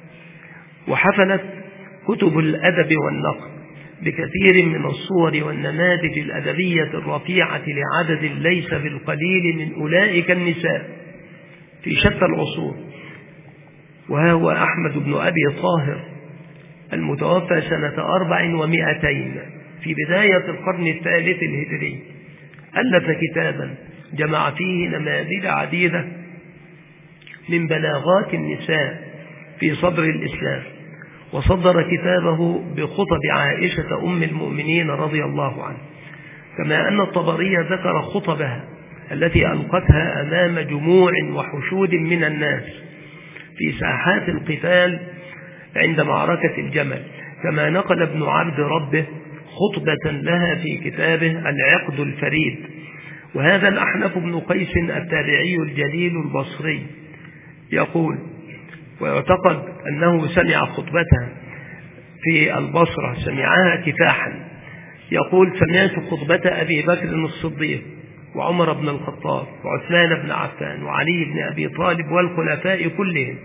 وحفلت كتب الأدب والنقد بكثير من الصور والنماذج الأدبية الرفيعة لعدد ليس بالقليل من أولئك النساء في شتى العصور. وها هو أحمد بن أبي طاهر المتوفى سنة أربع ومائتين في بداية القرن الثالث الهجري ألف كتابا جمع فيه نماذج عديدة من بلاغات النساء في صدر الإسلام، وصدر كتابه بخطب عائشة أم المؤمنين رضي الله عنها. كما أن الطبري ذكر خطبها التي ألقتها أمام جموع وحشود من الناس في ساحات القتال عند معركة الجمل. كما نقل ابن عبد ربه خطبة لها في كتابه العقد الفريد. وهذا الأحنف بن قيس التابعي الجليل البصري يقول: ويعتقد أنه سمع خطبتها في البصرة، سمعها كفاحا. يقول: سمعت خطبة أبي بكر الصديق وعمر بن الخطاب وعثمان بن عفان وعلي بن أبي طالب والخلفاء كلهم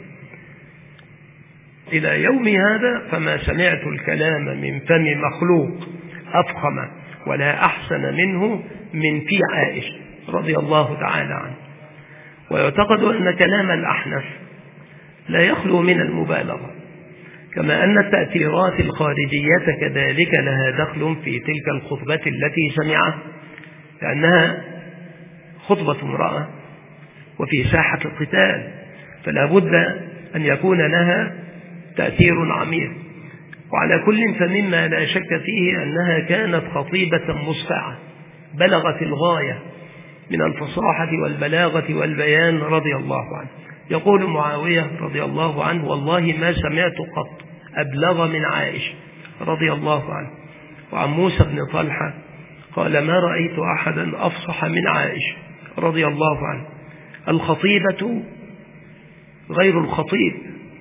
إلى يوم هذا، فما سمعت الكلام من فم مخلوق أفخم ولا أحسن منه من في عائشة رضي الله تعالى عنه. ويعتقد أن كلام الأحنف لا يخلو من المبالغة، كما أن التأثيرات الخارجية كذلك لها دخل في تلك الخطبة التي سمعها، لأنها خطبة امرأة وفي ساحة القتال، فلا بد أن يكون لها تأثير عميق. وعلى كل فمما لا شك فيه أنها كانت خطيبة مصفعة بلغت الغاية من الفصاحة والبلاغة والبيان رضي الله عنه. يقول معاوية رضي الله عنه: والله ما سمعت قط أبلغ من عائشة رضي الله عنه. وعن موسى بن طلحة قال: ما رأيت أحدا أفصح من عائشة رضي الله عنه. الخطيبة غير الخطيب.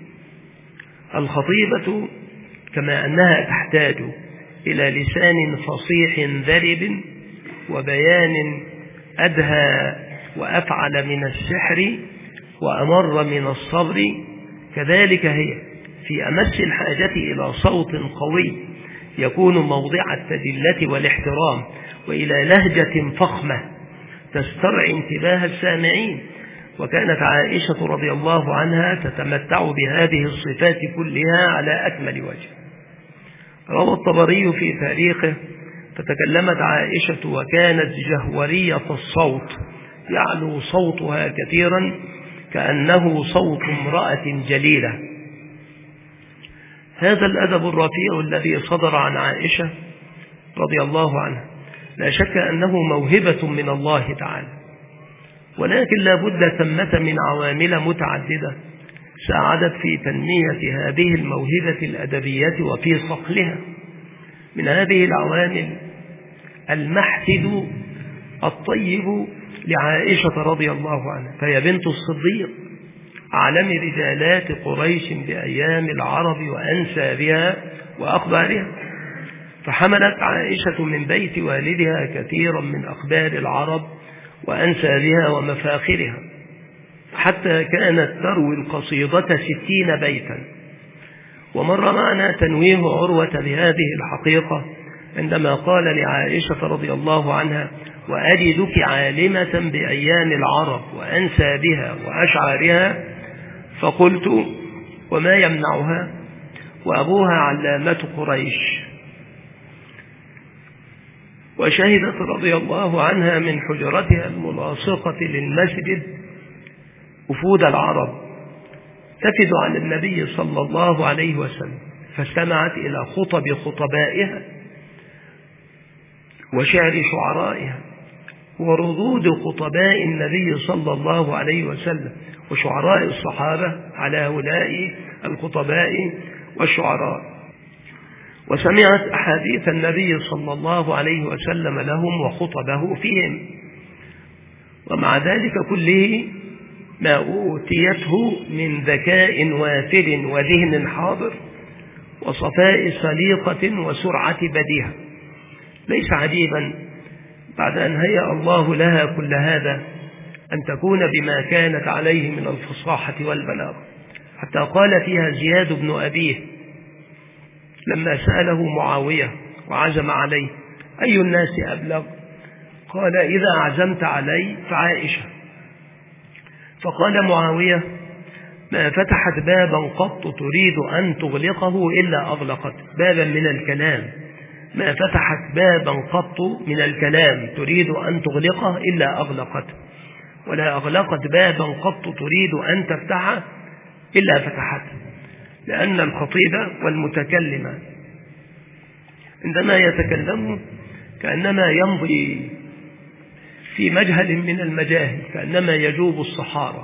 الخطيبة كما أنها تحتاج إلى لسان فصيح ذرب وبيان أدهى وأفعل من السحر وأمر من الصبر، كذلك هي في أمس الحاجة إلى صوت قوي يكون موضع التدلة والاحترام، وإلى لهجة فخمة تسترعي انتباه السامعين. وكانت عائشة رضي الله عنها تتمتع بهذه الصفات كلها على أكمل وجه. روى الطبري في تاريخه: فتكلمت عائشة وكانت جهورية الصوت، يعلو صوتها كثيرا كأنه صوت امرأة جليلة. هذا الأدب الرفيع الذي صدر عن عائشة رضي الله عنها لا شك أنه موهبة من الله تعالى، ولكن لا بد ثمة من عوامل متعددة ساعدت في تنمية هذه الموهبة الأدبية وفي صقلها. من هذه العوامل المحسد الطيب لعائشة رضي الله عنها، فهي بنت الصديق أعلم رجالات قريش بأيام العرب وأنسابها وأخبارها، فحملت عائشة من بيت والدها كثيرا من أخبار العرب وأنسابها ومفاخرها، حتى كانت تروي القصيدة ستين بيتا. ومر معنا تنويه عروة بهذه الحقيقة عندما قال لعائشة رضي الله عنها: وأجدك عالمة بأيام العرب وأنسابها وأشعارها. فقلت: وما يمنعها وأبوها علامة قريش. وشهدت رضي الله عنها من حجرتها الملاصقة للمسجد وفود العرب تفد عن النبي صلى الله عليه وسلم، فاستمعت إلى خطب خطبائها وشعر شعرائها وردود خطباء النبي صلى الله عليه وسلم وشعراء الصحابة على هؤلاء الخطباء والشعراء، وسمعت أحاديث النبي صلى الله عليه وسلم لهم وخطبه فيهم. ومع ذلك كله ما أوتيته من ذكاء وافر وذهن حاضر وصفاء سليقة وسرعة بديهة. ليس عجيبا بعد أن هيأ الله لها كل هذا أن تكون بما كانت عليه من الفصاحة والبلاغة، حتى قال فيها زياد بن أبيه لما سأله معاوية وعزم عليه: أي الناس أبلغ؟ قال: إذا عزمت علي فعائشة. فقال معاوية: ما فتحت بابا قط تريد أن تغلقه إلا أغلقت. بابا من الكلام، ما فتحت بابا قط من الكلام تريد أن تغلقه إلا أغلقت، ولا أغلقت بابا قط تريد أن تفتحه إلا فتحته. لأن الخطيب والمتكلم عندما يتكلم كأنما يمضي في مجهل من المجاهل، كأنما يجوب الصحارى،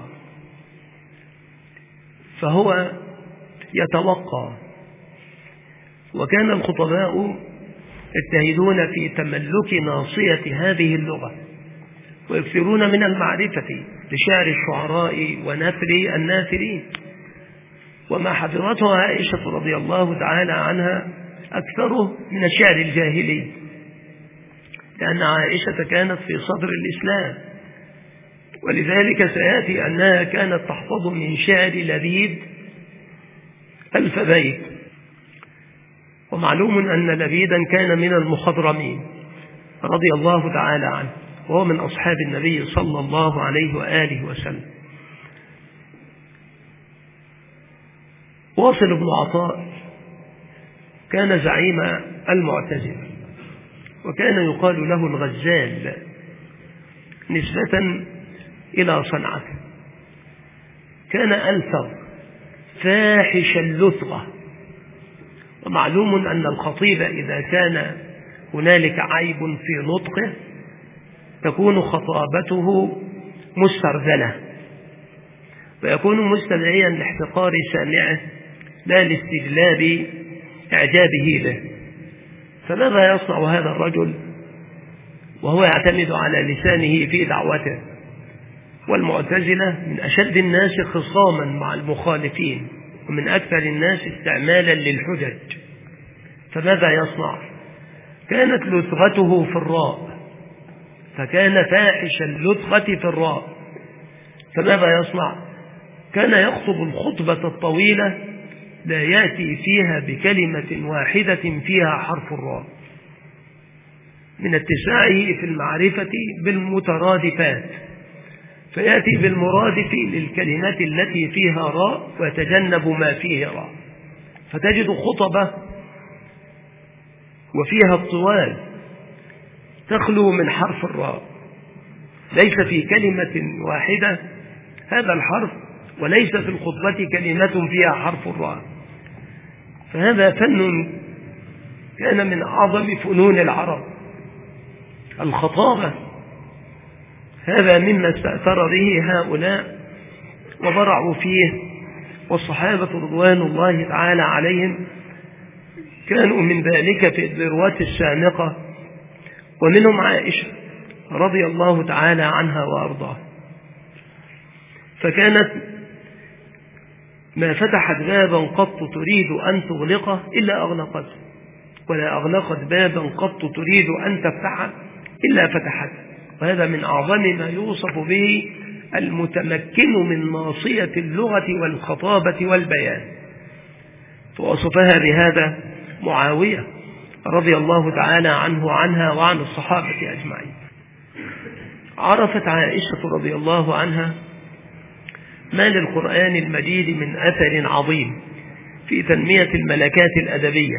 فهو يتوقع. وكان الخطباء يجتهدون في تملك ناصية هذه اللغة، ويكثرون من المعرفة لشعر الشعراء ونثر الناثرين. وما حفظته عائشة رضي الله تعالى عنها أكثره من الشعر الجاهلي، لأن عائشة كانت في صدر الإسلام، ولذلك سيأتي أنها كانت تحفظ من شعر لبيد ألف بيت. ومعلوم أن لبيدا كان من المخضرمين رضي الله تعالى عنه، وهو من أصحاب النبي صلى الله عليه وآله وسلم. واصل بن عطاء كان زعيم المعتزلة، وكان يقال له الغزال نسبة إلى صنعته. كان ألثر فاحش اللثغة، ومعلوم أن الخطيب إذا كان هنالك عيب في نطقه تكون خطابته مسترذلة، ويكون مستدعيا لاحتقار سامعه لا لاستجلاب إعجابه به. فماذا يصنع هذا الرجل وهو يعتمد على لسانه في دعوته؟ والمعتزلة من أشد الناس خصاما مع المخالفين، ومن أكثر الناس استعمالا للحجج. فماذا يصنع؟ كانت لثغته في الراء، فكان فاحش اللثغة في الراء. فماذا يصنع؟ كان يخطب الخطبة الطويلة لا يأتي فيها بكلمة واحدة فيها حرف الراء، من اتساعه في المعرفة بالمترادفات، فيأتي بالمرادف للكلمات التي فيها راء ويتجنب ما فيه راء. فتجد خطبة وفيها الطوال تخلو من حرف الراء، ليس في كلمة واحدة هذا الحرف، وليس في الخطبة كلمة فيها حرف الراء. فهذا فن كان من أعظم فنون العرب، الخطابة. هذا مما استأثر به هؤلاء وبرعوا فيه، والصحابة رضوان الله تعالى عليهم كانوا من ذلك في الذروات السامقة، ومنهم عائشة رضي الله تعالى عنها وأرضاها. فكانت ما فتحت بابا قط تريد أن تغلقه إلا أغلقته، ولا أغلقت بابا قط تريد أن تفتحه إلا فتحته. وهذا من أعظم ما يوصف به المتمكن من ناصية اللغة والخطابة والبيان. فوصفها بهذا معاوية رضي الله تعالى عنه وعنها وعن الصحابة أجمعين. عرفت عائشة رضي الله عنها ما للقرآن المجيد من أثر عظيم في تنمية الملكات الأدبية،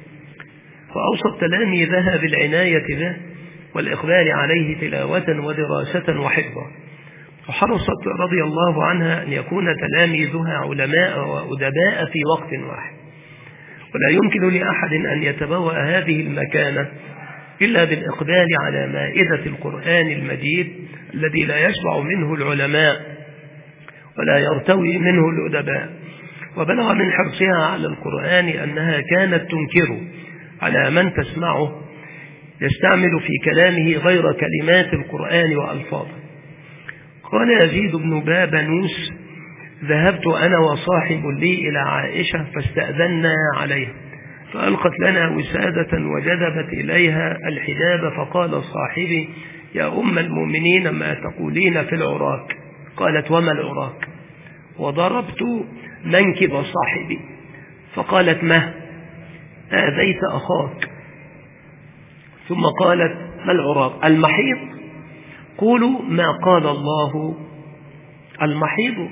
فأوصت تلاميذها بالعناية به والإقبال عليه تلاوة ودراسة وحفظا. وحرصت رضي الله عنها أن يكون تلاميذها علماء وأدباء في وقت واحد، ولا يمكن لأحد أن يتبوأ هذه المكانة إلا بالإقبال على مائدة القرآن المجيد الذي لا يشبع منه العلماء ولا يرتوي منه الأدباء. وبلغ من حرصها على القرآن أنها كانت تنكر على من تسمعه يستعمل في كلامه غير كلمات القرآن وألفاظه. قال يزيد بن بابنوس: ذهبت أنا وصاحب لي إلى عائشة فاستأذنا عليها، فألقت لنا وسادة وجذبت إليها الحجاب، فقال صاحبي: يا أم المؤمنين ما تقولين في العراك؟ قالت: وما العراك؟ وضربت منكب صاحبي، فقالت: ما آذيت أخاك؟ ثم قالت: ما العراك؟ المحيض. قولوا ما قال الله المحيض،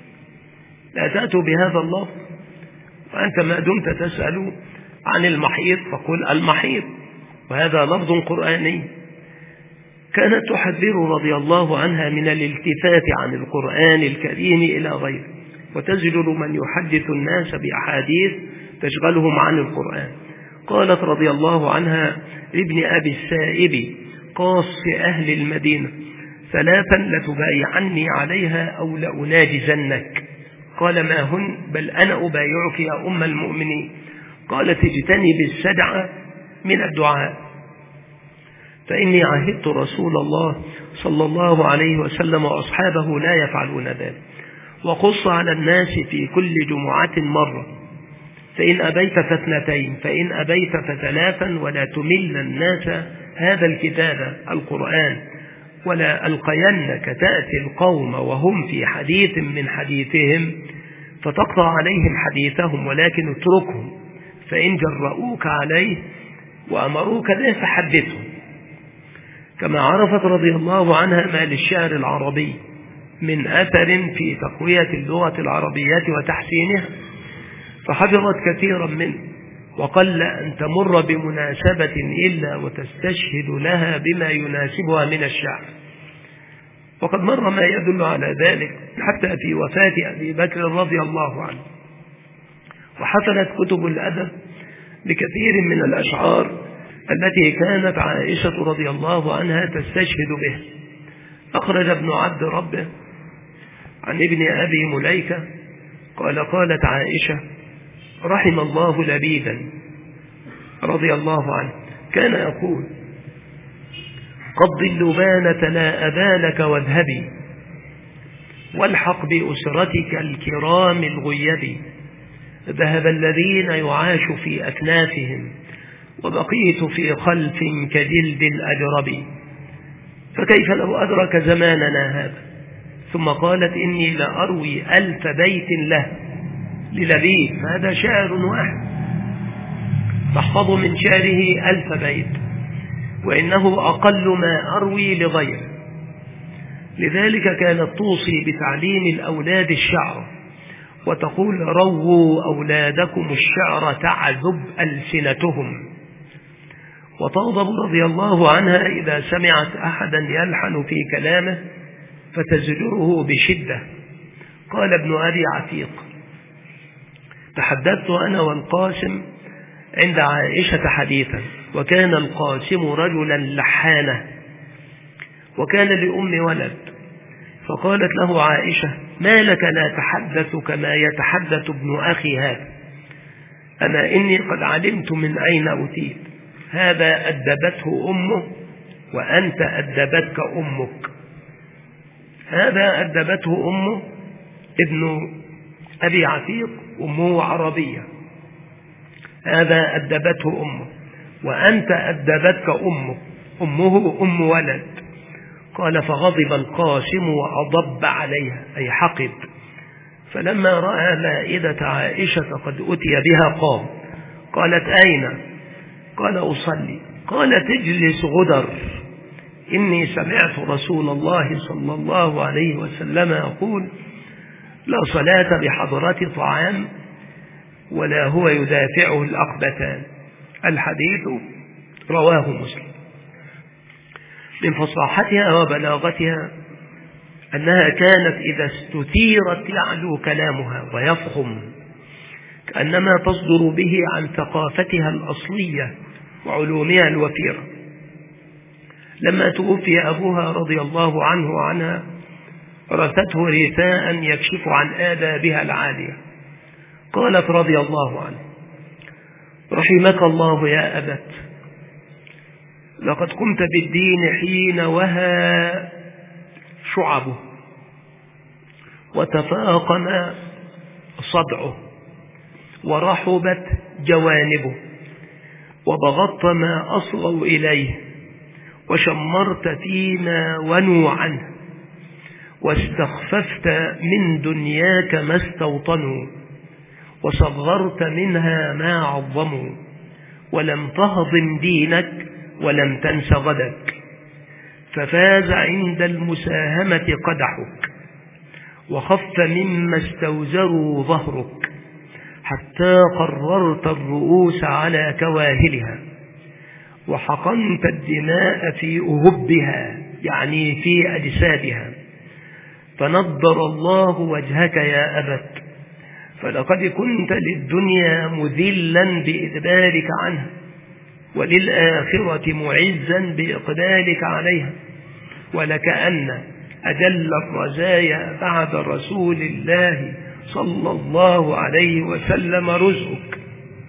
لا تأتوا بهذا اللفظ، وأنت ما دمت تسأل عن المحيض فقل المحيض، وهذا لفظ قرآني. كانت تحذر رضي الله عنها من الالتفات عن القرآن الكريم إلى غيره، وتزجر من يحدث الناس بأحاديث تشغلهم عن القرآن. قالت رضي الله عنها لابن أبي السائب قاص أهل المدينة: ثلاثا لتبايعني عليها أو لأناجزنك. قال: ما هن؟ بل أنا أبايعك يا أم المؤمنين. قالت: اجتنب السدع من الدعاء، فإني عهدت رسول الله صلى الله عليه وسلم وأصحابه لا يفعلون ذلك. وقص على الناس في كل جمعة مرة، فإن أبيت فاثنتين، فإن أبيت فثلاثا، ولا تمل الناس هذا الكتاب القرآن، ولا ألقينك تأتي القوم وهم في حديث من حديثهم فتقطع عليهم حديثهم، ولكن اتركهم، فإن جرؤوك عليه وأمروك به فحدثهم. كما عرفت رضي الله عنها ما للشعر العربي من أثر في تقوية اللغة العربية وتحسينها، فحفظت كثيرا منه، وقل أن تمر بمناسبة إلا وتستشهد لها بما يناسبها من الشعر. وقد مر ما يدل على ذلك حتى في وفاة أبي بكر رضي الله عنه، وحفلت كتب الأدب بكثير من الأشعار التي كانت عائشة رضي الله عنها تستشهد به. أخرج ابن عبد ربه عن ابن أبي مليكة قال قالت عائشة رحم الله لبيدا رضي الله عنه كان يقول قض اللبانة لا أبالك واذهبي، والحق بأسرتك الكرام الغيب، ذهب الذين يعاش في أكنافهم وبقيت في خلف كجلد الأجرب، فكيف لو أدرك زماننا هذا. ثم قالت إني لأروي ألف بيت له للبيد، فهذا شعر واحد تحفظ من شعره ألف بيت، وإنه أقل ما أروي لغيره. لذلك كانت توصي بتعليم الأولاد الشعر، وتقول رووا أولادكم الشعر تعذب ألسنتهم. وتغضب رضي الله عنها إذا سمعت أحدا يلحن في كلامه فتزجره بشدة. قال ابن أبي عتيق تحدثت أنا والقاسم عند عائشة حديثا، وكان القاسم رجلا لحانا، وكان لأم ولد، فقالت له عائشة ما لك لا تحدث كما يتحدث ابن أخي هذا، أما إني قد علمت من أين أتيت، هذا أدبته أمه وأنت أدبتك أمك. هذا أدبته أمه ابن أبي عتيق، أمه عربية، هذا أدبته أمه، وأنت أدبتك أمك، أمه أم ولد. قال فغضب القاسم وأضب عليها أي حقد، فلما رأى مائدة عائشة قد أتي بها قام. قالت أين؟ قال أصلي. قال تجلس غدر، إني سمعت رسول الله صلى الله عليه وسلم يقول لا صلاة بحضرة طعام ولا هو يدافعه الأقبتان. الحديث رواه مسلم. من فصاحتها وبلاغتها أنها كانت إذا استثيرت يعلو كلامها ويفخم، كأنما تصدر به عن ثقافتها الأصلية وعلومها الوفيرة. لما توفي أبوها رضي الله عنه وعنها رثته رثاء يكشف عن آدابها العالية. قالت رضي الله عنه رحمك الله يا أبت، لقد قمت بالدين حين وهى شعبه وتفاقم صدعه ورحبت جوانبه، وبغضت ما أصغوا إليه، وشمرت فيما ونوا عنه، واستخففت من دنياك ما استوطنوا، وصغرت منها ما عظموا، ولم تهضم دينك ولم تنس غدك، ففاز عند المساهمة قدحك، وخف مما استوزروا ظهرك، حتى قررت الرؤوس على كواهلها، وحقنت الدماء في أهبها يعني في أجسادها، فنضر الله وجهك يا أبت، فلقد كنت للدنيا مذلا بإدبارك عنها، وللآخرة معزا بإقبالك عليها، ولكأن أجل الرزايا بعد رسول الله صلى الله عليه وسلم رزقك،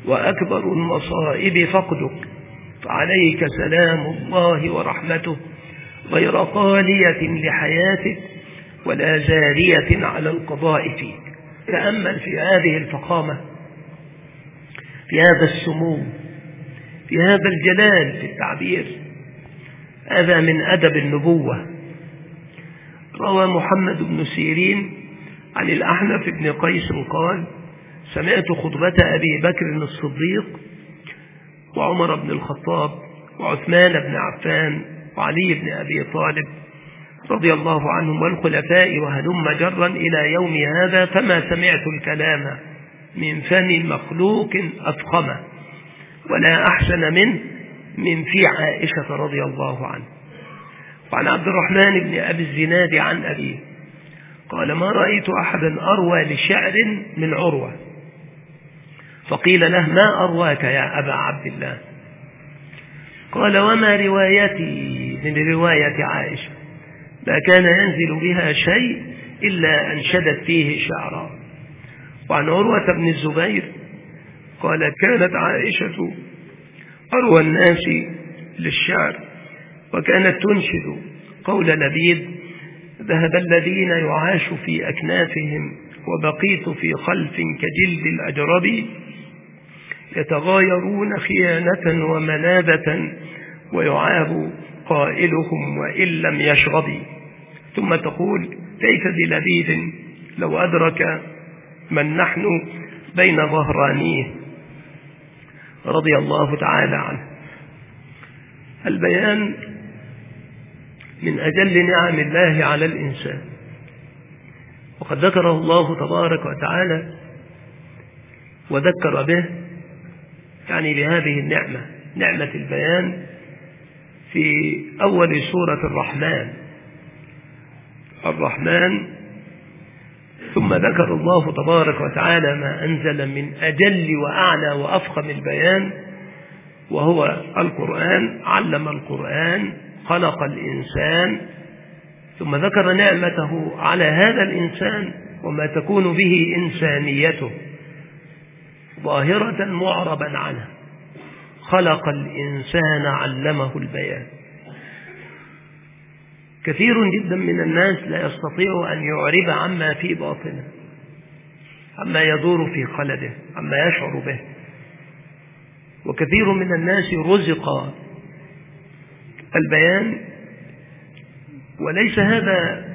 وأكبر المصائب فقدك، فعليك سلام الله ورحمته غير قالية لحياتك ولا جارية على القضاء فيك. تأمل في هذه الفخامة، في هذا السمو، في هذا الجلال في التعبير. هذا من أدب النبوة. روى محمد بن سيرين عن الأحنف بن قيس قال: سمعت خطبة أبي بكر الصديق وعمر بن الخطاب وعثمان بن عفان وعلي بن أبي طالب رضي الله عنهم والخلفاء وهلم جرا إلى يوم هذا، فما سمعت الكلام من فم مخلوق أفخمه ولا أحسن منه من في عائشة رضي الله عنه. وعن عبد الرحمن بن أبي الزناد عن أبيه قال: ما رأيت أحدا أروى لشعر من عروة. فقيل له: ما أرواك يا أبا عبد الله؟ قال: وما روايتي من رواية عائشة؟ لا كان ينزل بها شيء إلا أنشدت فيه شعرا. وعن عروة بن الزبير قال: كانت عائشة أروى الناس للشعر، وكانت تنشد قول لبيد: ذهب الذين يعاش في أكنافهم وبقيت في خلف كجلد الأجرب، يتغايرون خيانة وملاذة ويعاب قائلهم وإن لم يشغب. ثم تقول: كيف بلبيد لو أدرك من نحن بين ظهرانيه رضي الله تعالى عنه. البيان من أجل نعم الله على الإنسان، وقد ذكره الله تبارك وتعالى وذكر به، يعني بهذه النعمة، نعمة البيان، في أول سورة الرحمن الرحمن ثم ذكر الله تبارك وتعالى ما أنزل من أجل وأعلى وأفخم البيان، وهو القرآن. علم القرآن، خلق الإنسان، ثم ذكر نعمته على هذا الإنسان وما تكون به إنسانيته ظاهرة معربا عنها. خلق الإنسان علمه البيان. كثير جدا من الناس لا يستطيع أن يعرب عما في باطنه، عما يدور في خلده، عما يشعر به. وكثير من الناس رزق البيان، وليس هذا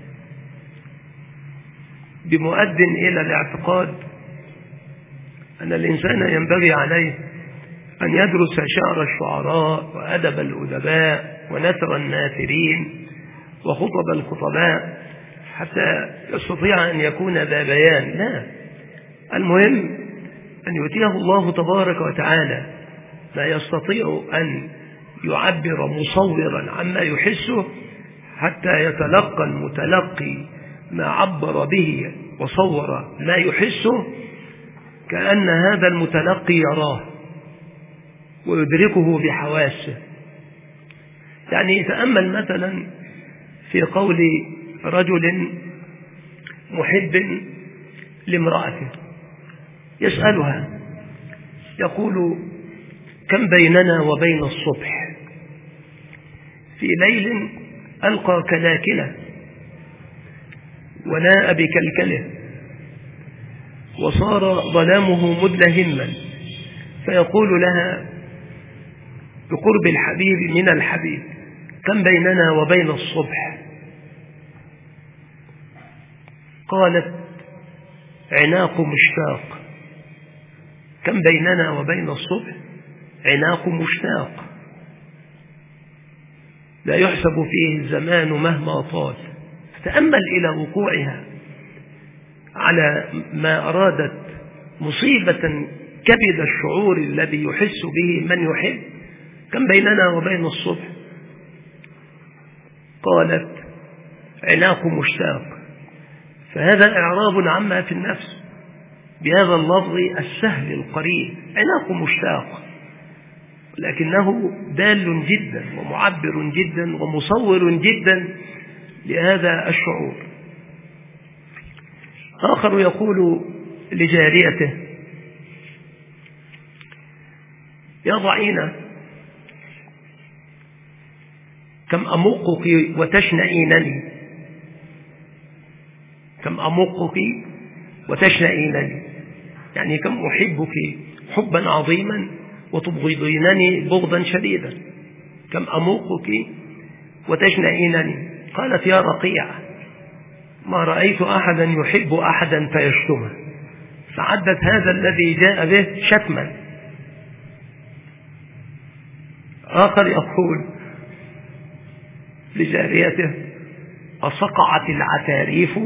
بمؤد إلى الاعتقاد أن الإنسان ينبغي عليه أن يدرس شعر الشعراء وأدب الأدباء ونثر الناثرين وخطب الخطباء حتى يستطيع أن يكون ذا بيان. لا، المهم أن يؤتيه الله تبارك وتعالى ما يستطيع أن يعبر مصورا عما يحسه، حتى يتلقى المتلقي ما عبر به وصور ما يحسه كأن هذا المتلقي يراه ويدركه بحواسه. يعني تأمل مثلا في قول رجل محب لامرأته، يسألها يقول: كم بيننا وبين الصبح؟ في ليل ألقى كلاكله وناء بكلكله وصار ظلامه مدلهما، فيقول لها بقرب الحبيب من الحبيب: كم بيننا وبين الصبح؟ قالت: عناق مشتاق. كم بيننا وبين الصبح؟ عناق مشتاق، لا يحسب فيه الزمان مهما طال. تأمل إلى وقوعها على ما أرادت، مصيبة كبد الشعور الذي يحس به من يحب. كم بيننا وبين الصبح؟ قالت: عناق مشتاق. فهذا إعراب عما في النفس بهذا اللفظ السهل القريب، عناق مشتاق، لكنه دال جدا ومعبر جدا ومصور جدا لهذا الشعور. آخر يقول لجاريته: يا ضعينة كم أمقك وتشنئينني، كم أمقك وتشنئينني، يعني كم أحبك حبا عظيما وتبغضينني بغضا شديدا، كم أمقك وتشنئينني. قالت يا رقيع ما رأيت أحدا يحب أحدا فيشتمه، فعدت هذا الذي جاء به شتما. آخر يقول لجاريته أصقعت العتاريف،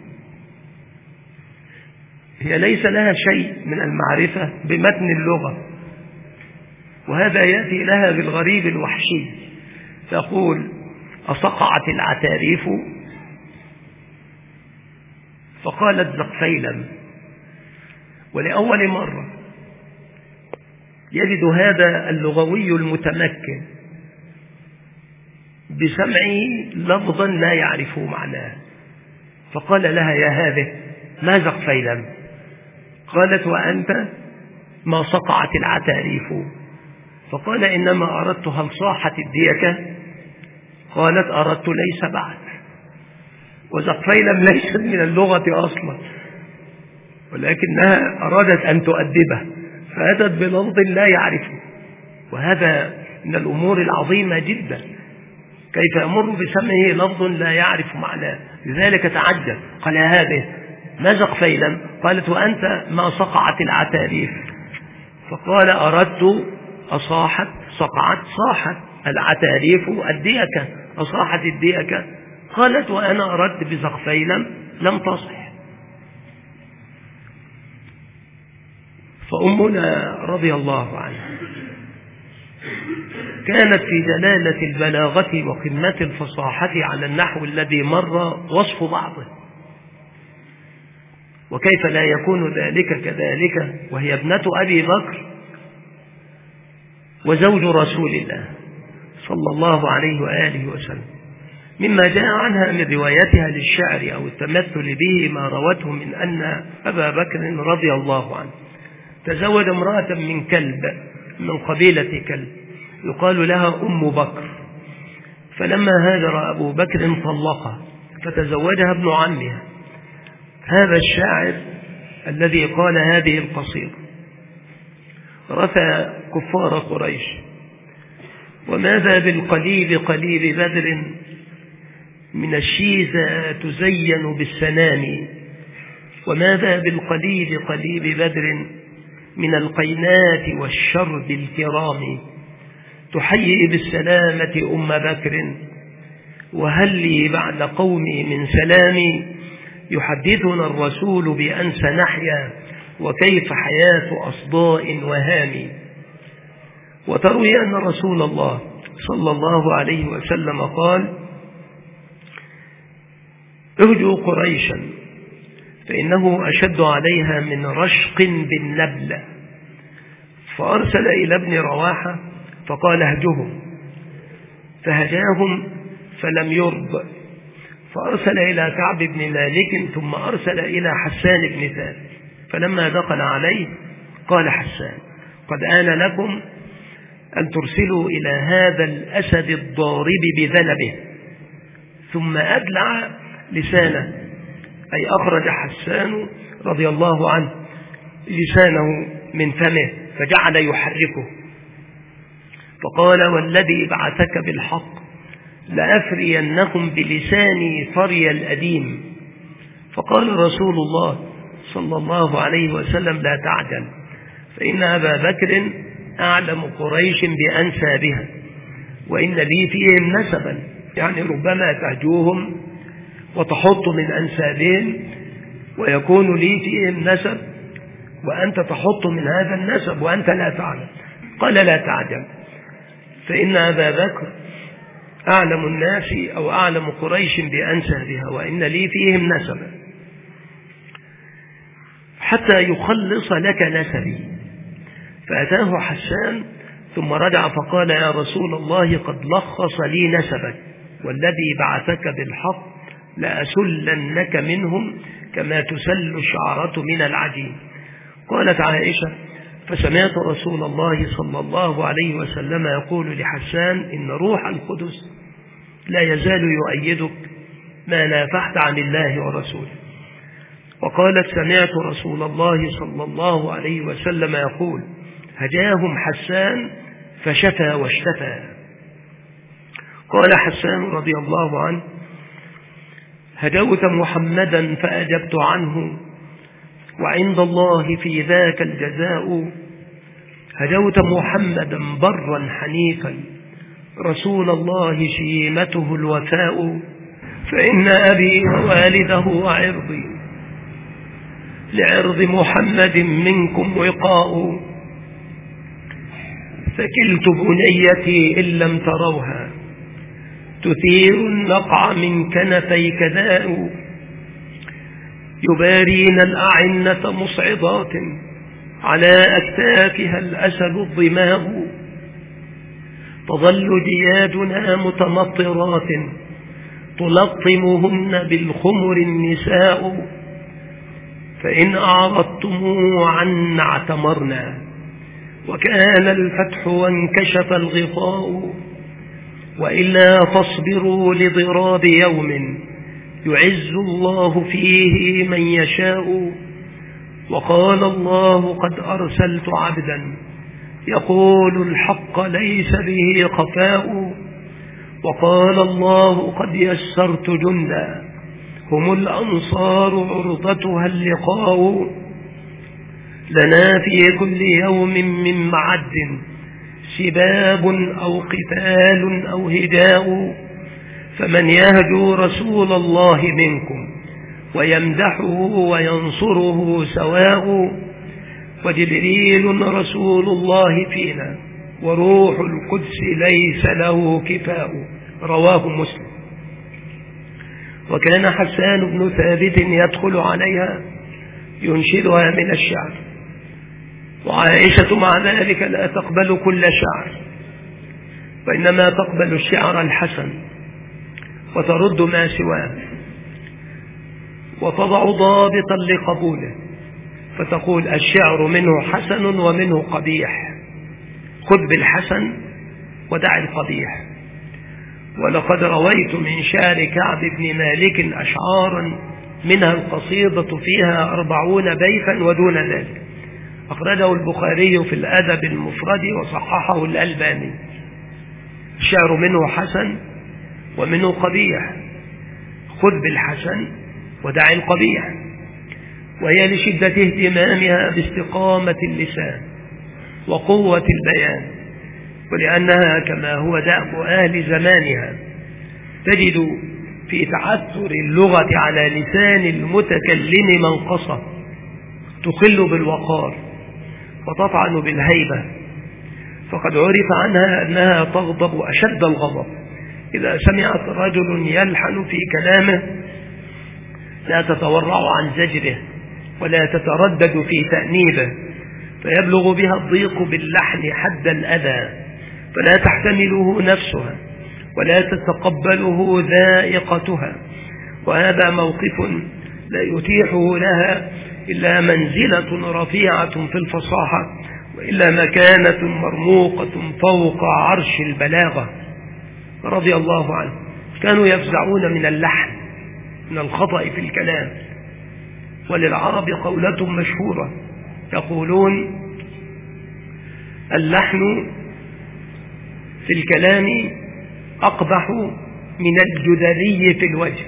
هي ليس لها شيء من المعرفة بمتن اللغة، وهذا يأتي لها بالغريب الوحشي، تقول أصقعت العتاريف، فقالت زقفيلم. ولأول مرة يجد هذا اللغوي المتمكن بسمعه لفظا لا يعرف معناه، فقال لها يا هذه ما زقفيلم؟ قالت وأنت ما صقعت العتاريف؟ فقال إنما أردت هل صاحت الديكة؟ قالت أردت ليس بعد. وزقفيلم ليست من اللغة أصلا، ولكنها أرادت أن تؤدبه فأتت بلفظ لا يعرفه، وهذا من الأمور العظيمة جدا، كيف يمر بسمعه لفظ لا يعرف معناه. لذلك تعجب، قال هذه ما زقفيلم؟ قالت وأنت ما صقعت العتاريف؟ فقال أردت أصاحت صقعت صاحت العتاريف الديكة، أصاحت الديكة. قالت وأنا أردت بزقفيلم لم تصح. فأمنا رضي الله عنها كانت في جلالة البلاغة وقمة الفصاحة على النحو الذي مر وصف بعضه، وكيف لا يكون ذلك كذلك وهي ابنة أبي بكر وزوج رسول الله صلى الله عليه وآله وسلم، مما جاء عنها من روايتها للشعر أو التمثل به ما روته من أن أبا بكر رضي الله عنه تزوج امرأة من كلب من قبيلة كلب يقال لها أم بكر، فلما هاجر أبو بكر طلقها فتزوجها ابن عمها هذا الشاعر الذي قال هذه القصيدة. رثى كفار قريش وماذا بالقليل قليل بدر من الشيزة تزين بالسنام، وماذا بالقليل قليل بدر من القينات والشرب الكرام، تحيي بالسلامة أم بكر وهل لي بعد قومي من سلامي، يحدثنا الرسول بأن سنحيا وكيف حياة أصداء وهام. وتروي أن رسول الله صلى الله عليه وسلم قال اهجوا قريشا فإنه أشد عليها من رشق بالنبل، فأرسل إلى ابن رواحة فقال اهجهم، فهجاهم فلم يرض، فأرسل إلى كعب بن مالك ثم أرسل إلى حسان بن ثابت، فلما دخل عليه قال حسان قد آن لكم أن ترسلوا إلى هذا الأسد الضارب بذنبه، ثم أدلع لسانه، أي أخرج حسان رضي الله عنه لسانه من فمه فجعل يحركه، فقال والذي بعثك بالحق لأفرينكم بلساني فري الأديم. فقال رسول الله صلى الله عليه وسلم لا تعجل فإن أبا بكر أعلم قريش بأنسابها وإن لي فيهم نسبا، يعني ربما تهجوهم وتحط من أنسابهم ويكون لي فيهم نسب وأنت تحط من هذا النسب وأنت لا تعلم. قال لا تعجل فإن أبا بكر أعلم الناس أو أعلم قريش بأنسابها وإن لي فيهم نسبا حتى يخلص لك نسبي. فأتاه حسان ثم رجع فقال يا رسول الله قد لخص لي نسبك والذي بعثك بالحق لأسلنك منهم كما تسل الشعرة من العجين. قالت عائشة فسمعت رسول الله صلى الله عليه وسلم يقول لحسان إن روح القدس لا يزال يؤيدك ما نافحت عن الله ورسوله. وقالت سمعت رسول الله صلى الله عليه وسلم يقول هجاهم حسان فشفى واشتفى. قال حسان رضي الله عنه هجوت محمدا فأجبت عنه وعند الله في ذاك الجزاء. هجوت محمدا برا حنيفا رسول الله شيمته الوفاء. فإن أبي ووالده عرضي لعرض محمد منكم وقاء. فكلت بنيتي إن لم تروها تثير النقع من كنفيك داء. يبارين الأعنة مصعدات على أكتافها الأسد الضماء. تظل جيادنا متمطرات تلطمهن بالخمر النساء. فإن أعرضتم عنا اعتمرنا وكان الفتح وانكشف الغطاء. وإلا فاصبروا لضراب يوم يعز الله فيه من يشاء. وقال الله قد أرسلت عبدا يقول الحق ليس به خفاء. وقال الله قد يسرت جندا هم الأنصار عرضتها اللقاء. لنا في كل يوم من معد سباب أو قتال أو هداء. فمن يهجو رسول الله منكم ويمدحه وينصره سواء. وجبريل رسول الله فينا وروح القدس ليس له كفاء. رواه مسلم. وكان حسان بن ثابت يدخل عليها ينشدها من الشعر، وعائشة مع ذلك لا تقبل كل شعر، وإنما تقبل الشعر الحسن وترد ما سواه، وتضع ضابطا لقبوله، فتقول الشعر منه حسن ومنه قبيح، خذ بالحسن ودع القبيح. ولقد رويت من شعر كعب بن مالك أشعارا منها القصيدة فيها أربعون بيتا ودون ذلك، أخرجه البخاري في الأدب المفرد وصححه الألباني. الشعر منه حسن ومنه قبيح، خذ بالحسن ودع القبيح. وهي لشدة اهتمامها باستقامة اللسان وقوة البيان، ولأنها كما هو دأب أهل زمانها تجد في تعثر اللغة على لسان المتكلم منقصة تخل بالوقار وتطعن بالهيبة. فقد عرف عنها أنها تغضب أشد الغضب إذا سمعت رجل يلحن في كلامه، لا تتورع عن زجره ولا تتردد في تأنيبه، فيبلغ بها الضيق باللحن حد الأذى، فلا تحتمله نفسها ولا تتقبله ذائقتها. وهذا موقف لا يتيحه لها إلا منزلة رفيعة في الفصاحة، وإلا مكانة مرموقة فوق عرش البلاغة رضي الله عنه. كانوا يفزعون من اللحن، من الخطأ في الكلام. وللعرب قولة مشهورة يقولون اللحن في الكلام أقبح من الجدري في الوجه.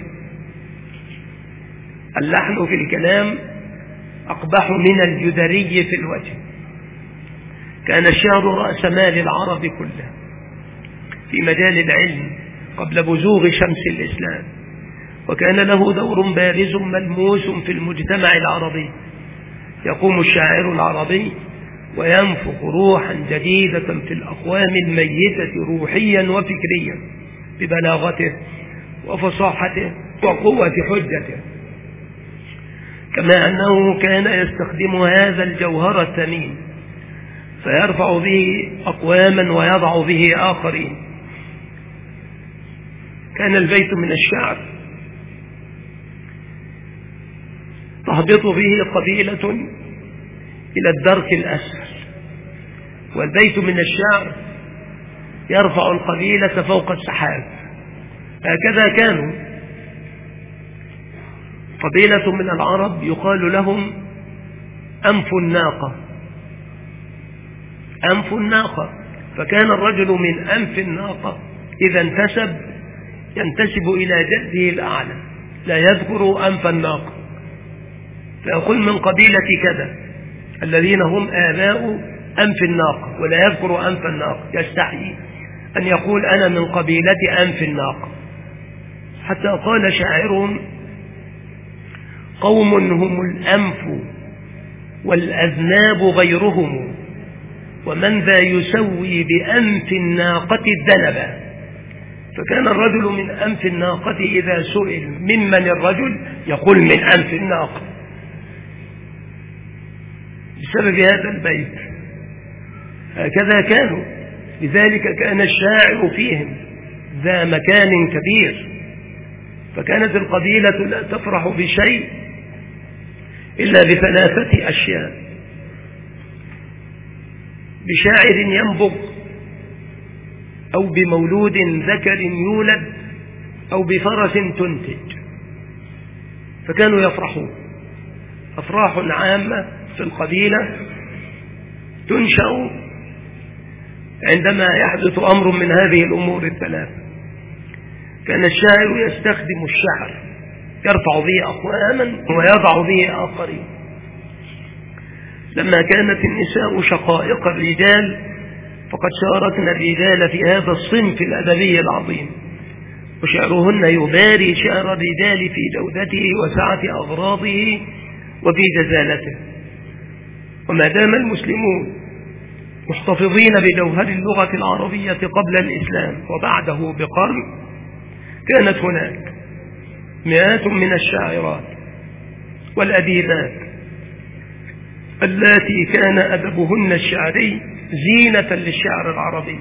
اللحن في الكلام أقبح من الجدري في الوجه. كان الشعر رأس مال العرب كله في مجال العلم قبل بزوغ شمس الإسلام، وكان له دور بارز ملموس في المجتمع العربي. يقوم الشاعر العربي وينفخ روحا جديدة في الأقوام الميتة روحيا وفكريا ببلاغته وفصاحته وقوة حجته، كما أنه كان يستخدم هذا الجوهر الثمين فيرفع به أقواما ويضع به آخرين. كان البيت من الشعر تهبط به قبيلة إلى الدرك الأسفل والبيت من الشعر يرفع القبيلة فوق السحاب. هكذا كانوا. قبيلة من العرب يقال لهم أنف الناقة، أنف الناقة، فكان الرجل من أنف الناقة إذا انتسب ينتسب إلى جده الأعلى، لا يذكر أنف الناقة، فيقول من قبيلة كذا الذين هم آباء أنف الناقة، ولا يذكر أنف الناقة، يستحي أن يقول أنا من قبيلة أنف الناقة. حتى قال شاعرهم قوم هم الأنف والأذناب غيرهم، ومن ذا يسوي بأنف الناقة الذنبا. فكان الرجل من أنف الناقة إذا سئل ممن الرجل يقول من أنف الناقة بسبب هذا البيت. هكذا كانوا، لذلك كان الشاعر فيهم ذا مكان كبير. فكانت القبيلة لا تفرح بشيء إلا بثلاثة أشياء: بشاعر ينبغ، أو بمولود ذكر يولد، أو بفرس تنتج. فكانوا يفرحون أفراح عامة في القبيلة تنشأ عندما يحدث أمر من هذه الأمور الثلاثة. كان الشاعر يستخدم الشعر يرفع به أقواما ويضع به آخرين. لما كانت النساء شقائق الرجال فقد شاركن الرجال في هذا الصنف الأدبي العظيم، وشعرهن يباري شعر الرجال في جودته وسعة أغراضه وفي جزالته. وما دام المسلمون محتفظين بجوهر اللغة العربية قبل الإسلام وبعده بقرن، كانت هناك مئات من الشاعرات والأديبات اللاتي كان أدبهن الشعري زينة للشعر العربي.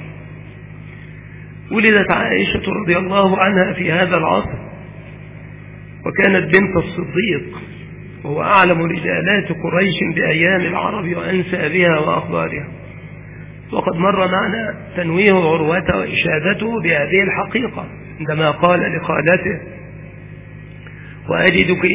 ولدت عائشة رضي الله عنها في هذا العصر، وكانت بنت الصديق، وهو أعلم رجالات قريش بأيام العرب وأنسابها وأخبارها. وقد مر معنا تنويه عروة وإشادته بهذه الحقيقة عندما قال لخالته: وأجدك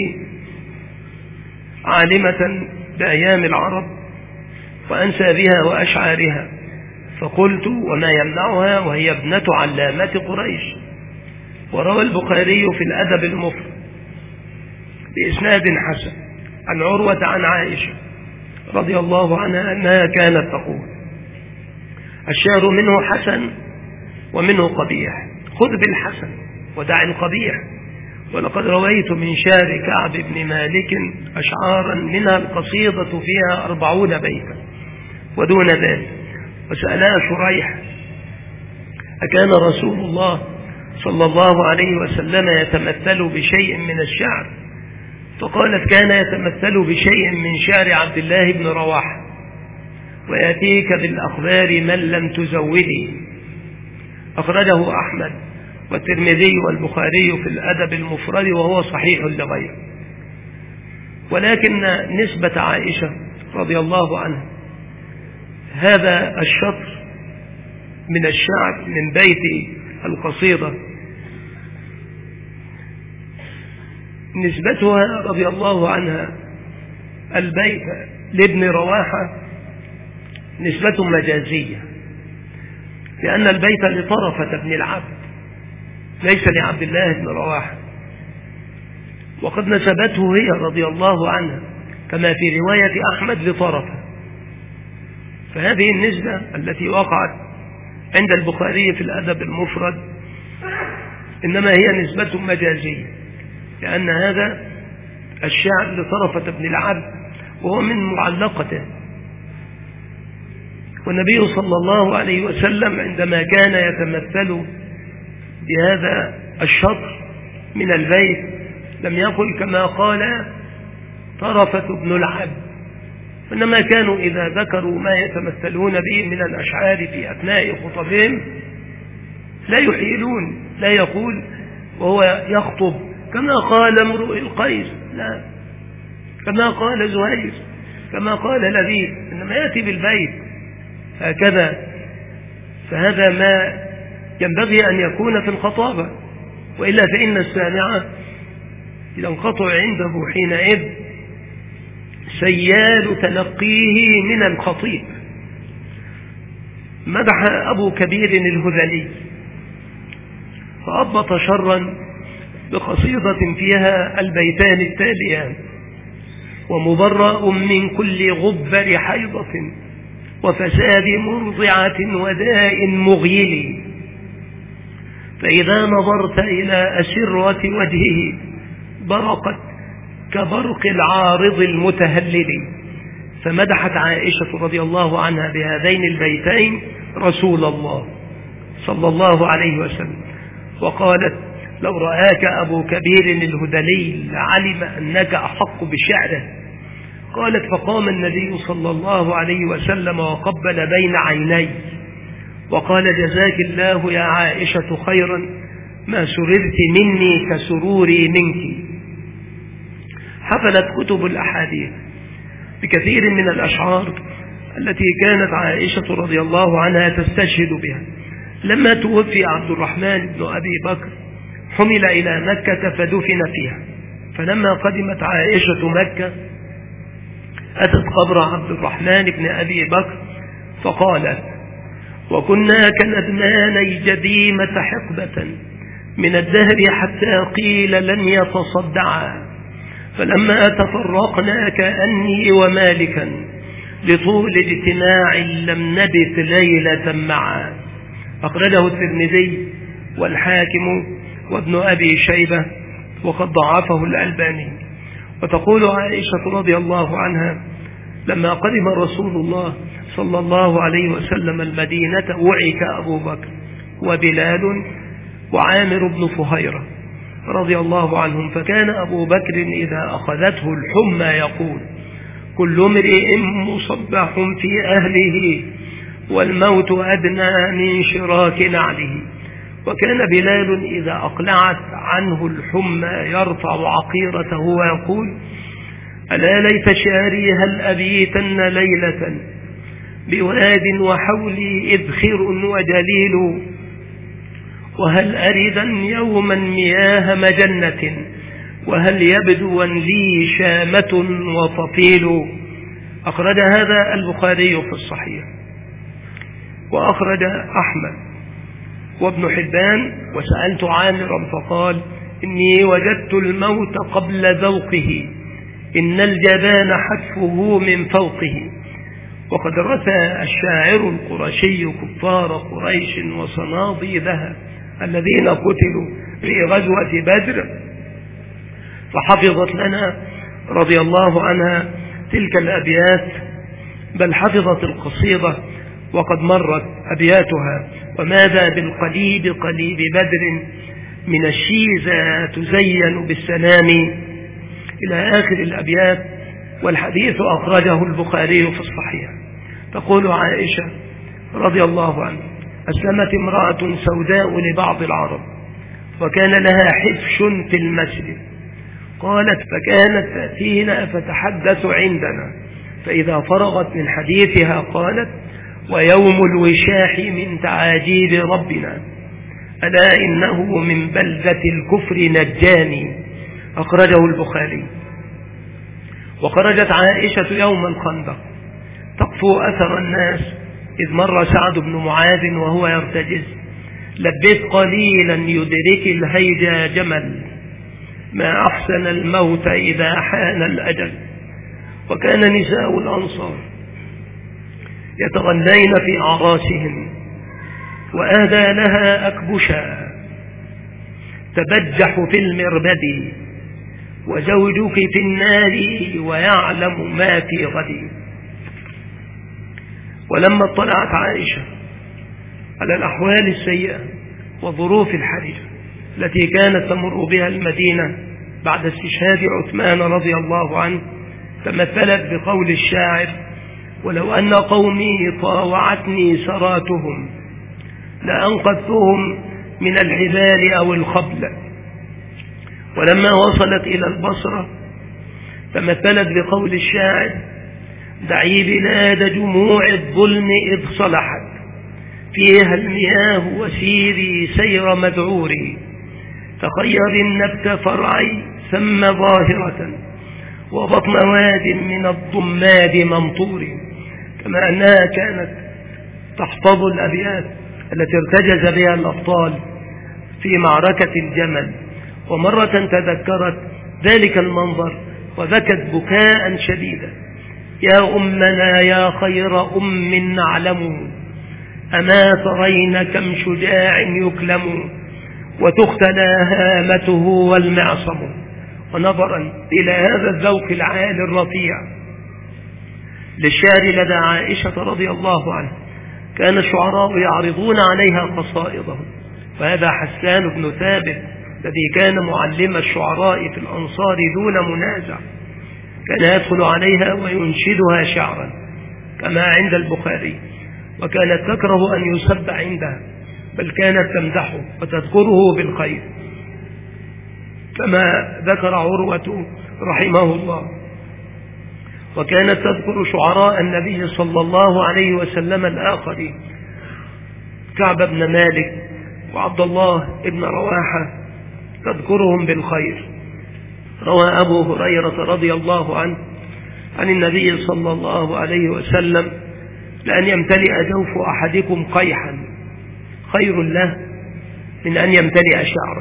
عالمة بأيام العرب وأنسابها وأشعارها. فقلت: وما يمنعها وهي ابنة علامة قريش. وروى البخاري في الأدب المفرد بإسناد حسن عن عروة عن عائشة رضي الله عنها أنها كانت تقول: الشعر منه حسن ومنه قبيح، خذ بالحسن ودع القبيح. ولقد رويت من شعر كعب بن مالك أشعارا منها القصيدة فيها أربعون بيتا ودون ذلك. وسألها شريح: أكان رسول الله صلى الله عليه وسلم يتمثل بشيء من الشعر؟ فقالت: كان يتمثل بشيء من شعر عبد الله بن رواحة، ويأتيك بالأخبار من لم تزودي. أخرجه أحمد والترمذي والبخاري في الأدب المفرد وهو صحيح لغيره. ولكن نسبة عائشة رضي الله عنها هذا الشطر من الشعر من بيت القصيدة، نسبتها رضي الله عنها البيت لابن رواحة نسبة مجازية، لأن البيت لطرفة بن العبد ليس لعبد الله بن رواحة، وقد نسبته هي رضي الله عنها كما في رواية أحمد لطرفة. فهذه النسبة التي وقعت عند البخاري في الأدب المفرد إنما هي نسبة مجازية، لأن هذا الشعر لطرفة بن العبد وهو من معلقته. والنبي صلى الله عليه وسلم عندما كان يتمثل بهذا الشطر من البيت لم يقل كما قال طرفة بن العبد، إنما كانوا إذا ذكروا ما يتمثلون به من الأشعار في أثناء خطبهم لا يحيلون، لا يقول وهو يخطب كما قال امرؤ القيس، لا، كما قال زهير، كما قال لبيد، إنما يأتي بالبيت هكذا، فهذا ما ينبغي أن يكون في الخطابة، وإلا فإن السامع ينقطع عنده حينئذ سيال تلقيه من الخطيب. مدح أبو كبير الهذلي فأضبط شرا بقصيدة فيها البيتان التاليان: ومبرأ من كل غبر حيضة وفساد مرضعة وداء مغيل، فإذا نظرت إلى أسرة وجهه برقت كبرق العارض المتهلل. فمدحت عائشة رضي الله عنها بهذين البيتين رسول الله صلى الله عليه وسلم، وقالت: لو رآك أبو كبير الهذلي لعلم أنك أحق بشعره. قالت: فقام النبي صلى الله عليه وسلم وقبل بين عيني وقال: جزاك الله يا عائشة خيرا، ما سررت مني كسروري منك. حفلت كتب الأحاديث بكثير من الأشعار التي كانت عائشة رضي الله عنها تستشهد بها. لما توفي عبد الرحمن بن أبي بكر حمل إلى مكة فدفن فيها، فلما قدمت عائشة مكة أتت قبر عبد الرحمن بن أبي بكر فقالت: وكنا كندماني جديمة حقبة من الدهر حتى قيل لن يتصدعا، فلما تفرقنا كأني ومالكا لطول اجتماع لم نبت ليلة معا. أخرجه الترمذي والحاكم وابن أبي شيبة وقد ضعفه الألباني. وتقول عائشة رضي الله عنها: لما قدم رسول الله صلى الله عليه وسلم المدينة وعك أبو بكر وبلال وعامر بن فهيرة رضي الله عنهم، فكان أبو بكر إذا أخذته الحمى يقول: كل امرئ مصبح في أهله والموت أدنى من شراك نعله. وكان بلال إذا أقلعت عنه الحمى يرفع عقيرته ويقول: ألا ليت شاري هل أبيتن ليلة بواد وحولي إذخر وجليل، وهل أردا يوما مياه مجنة وهل يبدو لي شامة وطفيل. أخرج هذا البخاري في الصحيح، وأخرج أحمد وابن حبان. وسألت عامرا فقال: إني وجدت الموت قبل ذوقه، إن الجبان حتفه من فوقه. وقد رثى الشاعر القرشي كفار قريش وصناديدها الذين قتلوا في غزوة بدر، فحفظت لنا رضي الله عنها تلك الأبيات، بل حفظت القصيدة وقد مرت أبياتها: وماذا بالقليب قليب بدر من الشيزة تزين بالسلام، إلى آخر الأبيات. والحديث أخرجه البخاري في الصحيح. تقول عائشة رضي الله عنها: أسلمت امرأة سوداء لبعض العرب وكان لها حفش في المسجد، قالت: فكانت تأتينا فتحدث عندنا، فإذا فرغت من حديثها قالت: ويوم الوشاح من تعاجيب ربنا، ألا إنه من بلدة الكفر نجاني. أخرجه البخاري. وخرجت عائشة يوم الخندق تقفو أثر الناس، إذ مر سعد بن معاذ وهو يرتجز: لبث قليلا يدرك الهيجا جمل، ما أحسن الموت إذا حان الأجل. وكان نساء الأنصار يتغنين في أعراسهن، وأهدى لها أكبشا تبجح في المربد، وزوجك في النار ويعلم ما في غد. ولما اطلعت عائشة على الأحوال السيئة والظروف الحرجة التي كانت تمر بها المدينة بعد استشهاد عثمان رضي الله عنه، تمثلت بقول الشاعر: ولو أن قومي طاوعتني سراتهم لأنقذتهم من الحبال أو الخبل. ولما وصلت إلى البصرة تمثلت بقول الشاعر: دعي بلاد جموع الظلم إذ صلحت فيها المياه وسيري سير مذعوري. تخير النبت فرعي ثم ظاهرة وبطن واد من الضماد ممطور. كما أنها كانت تحفظ الأبيات التي ارتجز بها الأبطال في معركة الجمل، ومرة تذكرت ذلك المنظر وبكت بكاء شديدا: يا أمنا يا خير أم نعلم، أما ترين كم شجاع يكلم وتختلى هامته والمعصم. ونظرا إلى هذا الذوق العالي الرفيع للشعر لدى عائشة رضي الله عنها، كان الشعراء يعرضون عليها قصائدهم. وهذا حسان بن ثابت الذي كان معلم الشعراء في الأنصار دون منازع، كان يدخل عليها وينشدها شعرا كما عند البخاري، وكانت تكره أن يسب عندها، بل كانت تمدحه وتذكره بالخير، كما ذكر عروة رحمه الله. وكانت تذكر شعراء النبي صلى الله عليه وسلم الآخرين كعب بن مالك وعبد الله بن رواحة، تذكرهم بالخير. روى أبو هريرة رضي الله عنه عن النبي صلى الله عليه وسلم: لأن يمتلئ جوف أحدكم قيحا خير له من أن يمتلئ شعرا.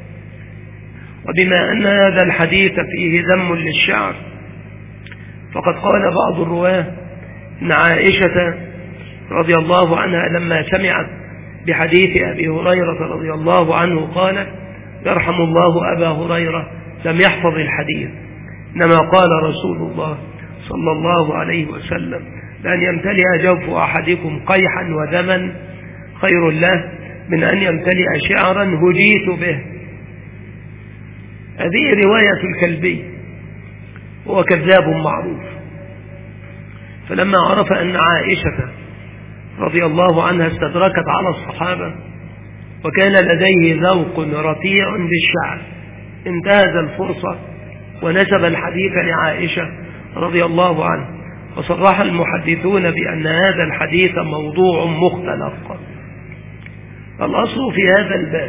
وبما أن هذا الحديث فيه ذم للشعر، فقد قال بعض الرواه إن عائشة رضي الله عنها لما سمعت بحديث أبي هريرة رضي الله عنه قالت: يرحم الله أبا هريرة، لم يحفظ الحديث، إنما قال رسول الله صلى الله عليه وسلم: لأن يمتلئ جوف أحدكم قيحا ودما خير له من أن يمتلئ شعرا هجيت به. هذه رواية الكلبي، هو كذاب معروف. فلما عرف أن عائشة رضي الله عنها استدركت على الصحابة وكان لديه ذوق رفيع بالشعر، انتهز الفرصة ونسب الحديث لعائشة رضي الله عنها. وصرح المحدثون بأن هذا الحديث موضوع مختلق. الأصل في هذا الباب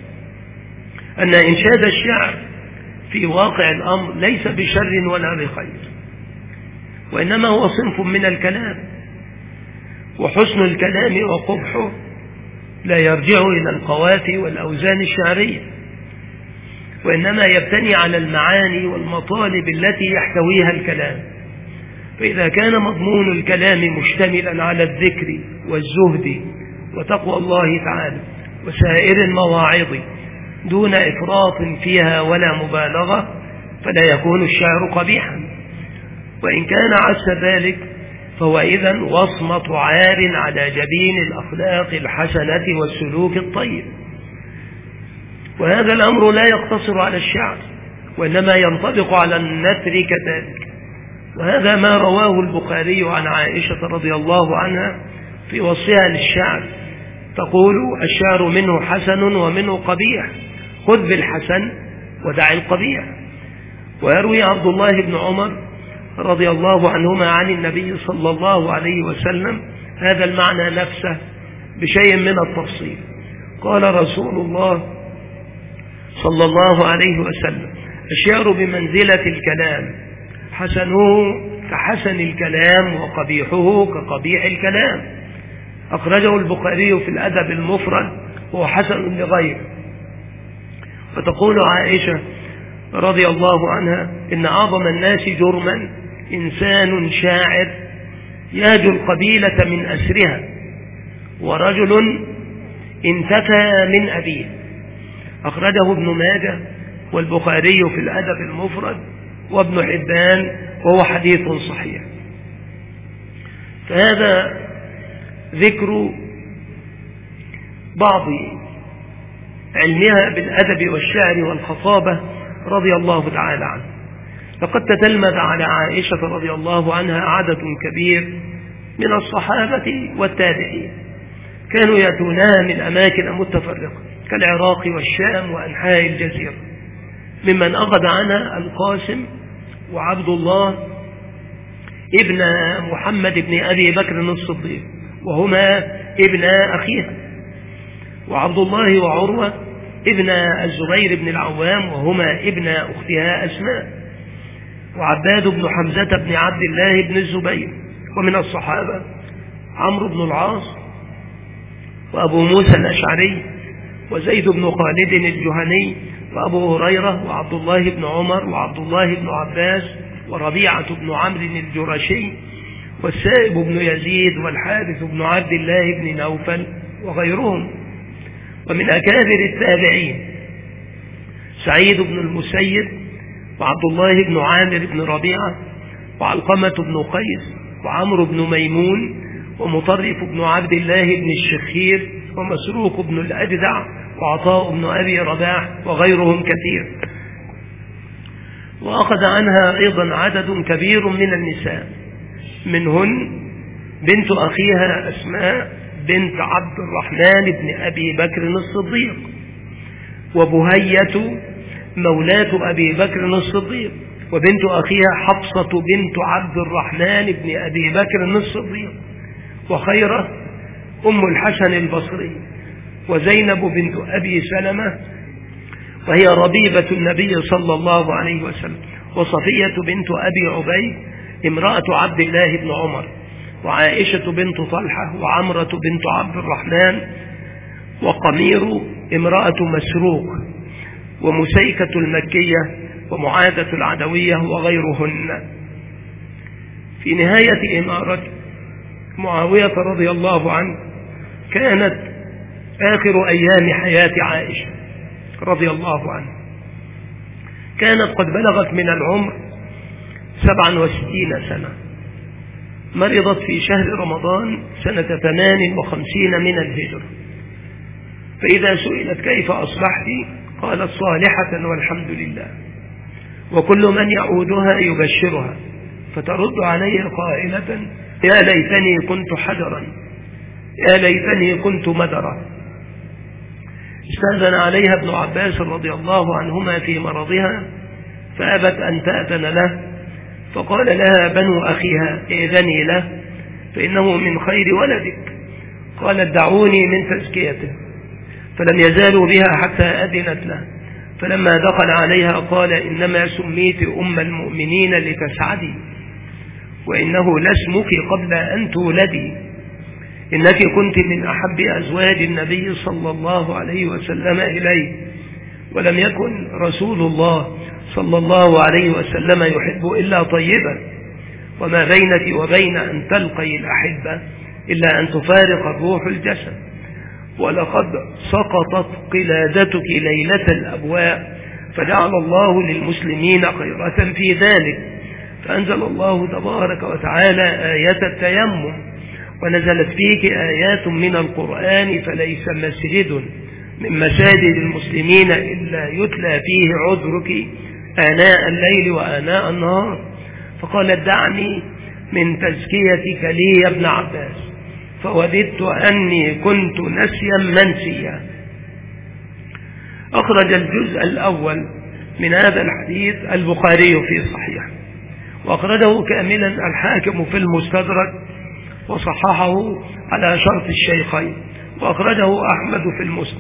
أن إنشاد الشعر في واقع الأمر ليس بشر ولا بخير، وإنما هو صنف من الكلام، وحسن الكلام وقبحه لا يرجع إلى القوافي والأوزان الشعرية، وإنما يبتني على المعاني والمطالب التي يحتويها الكلام. فإذا كان مضمون الكلام مشتملا على الذكر والزهد وتقوى الله تعالى وسائر المواعظ دون إفراط فيها ولا مبالغة، فلا يكون الشعر قبيحا. وإن كان عكس ذلك فهو إذن وصمة عار على جبين الأخلاق الحسنة والسلوك الطيب. وهذا الأمر لا يقتصر على الشعر، وإنما ينطبق على النثر كذلك. وهذا ما رواه البخاري عن عائشة رضي الله عنها في وصفها للشعر، تقول: الشعر منه حسن ومنه قبيح، خذ بالحسن ودع القبيح. ويروي عبد الله بن عمر رضي الله عنهما عن النبي صلى الله عليه وسلم هذا المعنى نفسه بشيء من التفصيل. قال رسول الله صلى الله عليه وسلم: الشعر بمنزلة الكلام، حسنه كحسن الكلام وقبيحه كقبيح الكلام. أخرجه البخاري في الأدب المفرد وهو حسن لغيره. فتقول عائشة رضي الله عنها: إن أعظم الناس جرما إنسان شاعر يهجو القبيلة من أسرها، ورجل انتفى من أبيه. أخرجه ابن ماجه والبخاري في الأدب المفرد وابن حبان، وهو حديث صحيح. فهذا ذكر بعض علمها بالأدب والشعر والخطابة رضي الله تعالى عنه. لقد تتلمذ على عائشة رضي الله عنها عدد كبير من الصحابة والتابعين، كانوا يأتونها من أماكن متفرقة كالعراق والشام وأنحاء الجزيرة، ممن أخذ عنها القاسم وعبد الله ابن محمد بن أبي بكر الصديق وهما ابن أخيها، وعبد الله وعروة ابن الزبير بن العوام وهما ابن أختها أسماء، وعباد بن حمزة بن عبد الله بن الزبير. ومن الصحابة عمرو بن العاص وأبو موسى الأشعري وزيد بن خالد الجهني وأبو هريرة وعبد الله بن عمر وعبد الله بن عباس وربيعة بن عمرو الجرشي والسائب بن يزيد والحارث بن عبد الله بن نوفل وغيرهم. ومن أكابر التابعين سعيد بن المسيب وعبد الله بن عامر بن ربيعة وعلقمة بن قيس وعمرو بن ميمون ومطرف بن عبد الله بن الشخير ومسروق بن الأجدع وعطاء بن أبي رباح وغيرهم كثير. وأخذ عنها أيضا عدد كبير من النساء، منهن بنت أخيها أسماء بنت عبد الرحمن بن أبي بكر الصديق، وبهية مولاة أبي بكر الصديق، وبنت أخيها حفصة بنت عبد الرحمن بن أبي بكر الصديق، وخيرة أم الحسن البصري، وزينب بنت أبي سلمة وهي ربيبة النبي صلى الله عليه وسلم، وصفية بنت أبي عبيد امرأة عبد الله بن عمر، وعائشة بنت طلحة وعمرة بنت عبد الرحمن، وقمير امرأة مسروق، ومسيكة المكية ومعاذة العدوية وغيرهن. في نهاية إمارة معاوية رضي الله عنه كانت آخر أيام حياة عائشة رضي الله عنه، كانت قد بلغت من العمر سبعا وستين سنة، مرضت في شهر رمضان سنة ثمان وخمسين من الهجرة، فإذا سئلت كيف أصبحت قالت صالحة والحمد لله، وكل من يعودها يبشرها، فترد عليه قائلة يا ليتني كنت حجرا يا ليتني كنت مدرا. استأذن عليها ابن عباس رضي الله عنهما في مرضها فأبت أن تأذن له، فقال لها بنو أخيها ائذني له فإنه من خير ولدك. قالت دعوني من تزكيته، فلم يزالوا بها حتى أذنت له، فلما دخل عليها قال إنما سميت أم المؤمنين لتسعدي، وإنه لاسمك قبل أن تولدي، إنك كنت من أحب أزواج النبي صلى الله عليه وسلم إليه، ولم يكن رسول الله صلى الله عليه وسلم يحب إلا طيبا، وما بينك وبين أن تلقي الأحبة إلا أن تفارق الروح الجسد، ولقد سقطت قلادتك ليلة الأبواء فجعل الله للمسلمين خيرة في ذلك، فأنزل الله تبارك وتعالى آية التيمم، ونزلت فيك آيات من القرآن فليس مسجد من مساجد المسلمين إلا يتلى فيه عذرك آناء الليل وآناء النهار. فقالت دعني من تزكيتك لي يا ابن عباس، فوددت أني كنت نسيا منسيا. أخرج الجزء الأول من هذا الحديث البخاري في صحيح، وأخرجه كاملا الحاكم في المستدرك وصححه على شرط الشيخين، وأخرجه أحمد في المسند.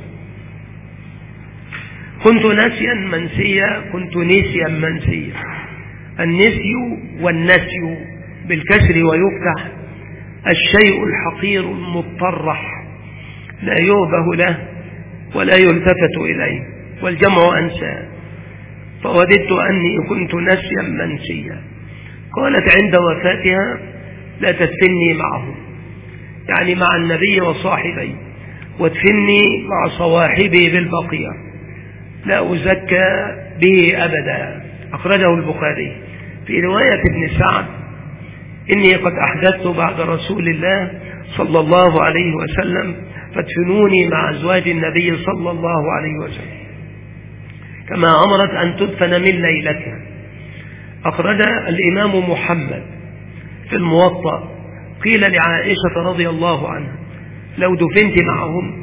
كنت نسيا منسيا، كنت نسيا منسيا. النسي والنسي بالكسر ويفتح الشيء الحقير المطرح لا يوبه له ولا يلتفت إليه، والجمع أنسى. فوددت أني كنت نسيا منسيا. قالت عند وفاتها لا تدفني معه، يعني مع النبي وصاحبي، وادفني مع صواحبي بالبقية، لا أزكى به أبدا. أخرجه البخاري. في رواية ابن سعد إني قد أحدثت بعد رسول الله صلى الله عليه وسلم فادفنوني مع أزواج النبي صلى الله عليه وسلم كما أمرت أن تدفن من ليلتها. أخرج الإمام محمد في الموطأ قيل لعائشة رضي الله عنها لو دفنت معهم،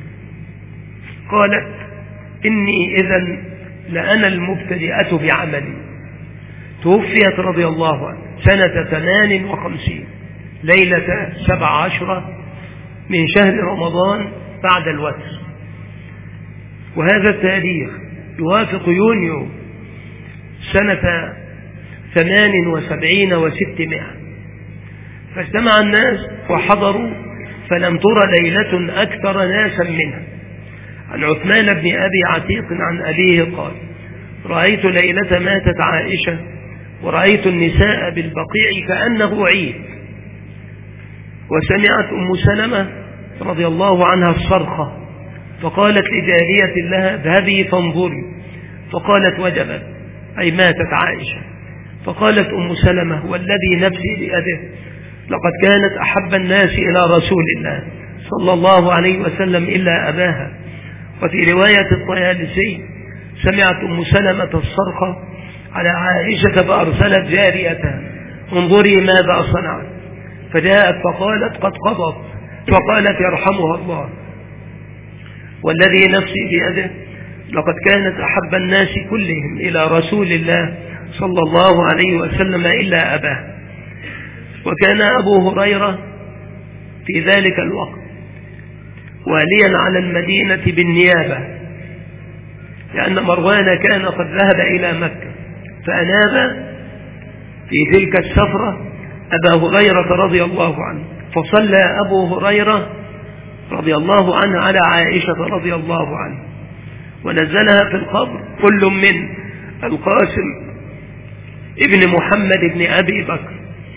قالت إني إذن لأنا المبتدئة بعملي. توفيت رضي الله عنها سنة ثمان وخمسين ليلة سبع عشرة من شهر رمضان بعد الوتر. وهذا التاريخ يوافق يونيو سنة ثمان وسبعين وستمائة. فاجتمع الناس وحضروا، فلم تر ليلة أكثر ناسا منها. عن عثمان بن أبي عتيق عن أبيه قال: رأيت ليلة ماتت عائشة ورأيت النساء بالبقيع كأنه عيد. وسمعت أم سلمة رضي الله عنها الصرخة، فقالت لجارية لها: اذهبي فانظري. فقالت: وجبت، أي ماتت عائشة. فقالت أم سلمة: والذي نفسي بيده لقد كانت أحب الناس إلى رسول الله صلى الله عليه وسلم إلا أباها. وفي رواية الطيالسي: سمعت أم سلمة الصرخة على عائشة فأرسلت جاريتها: انظري ماذا صنعت. فجاءت فقالت: قد قضت. فقالت: يرحمها الله، والذي نفسي بيده لقد كانت أحب الناس كلهم إلى رسول الله صلى الله عليه وسلم إلا أباه. وكان أبو هريرة في ذلك الوقت واليا على المدينة بالنيابة، لأن مروان كان قد ذهب إلى مكة، فأناب في تلك السفرة أبا هريرة رضي الله عنه، فصلى أبو هريرة رضي الله عنه على عائشة رضي الله عنه، ونزلها في القبر كل من القاسم ابن محمد ابن أبي بكر،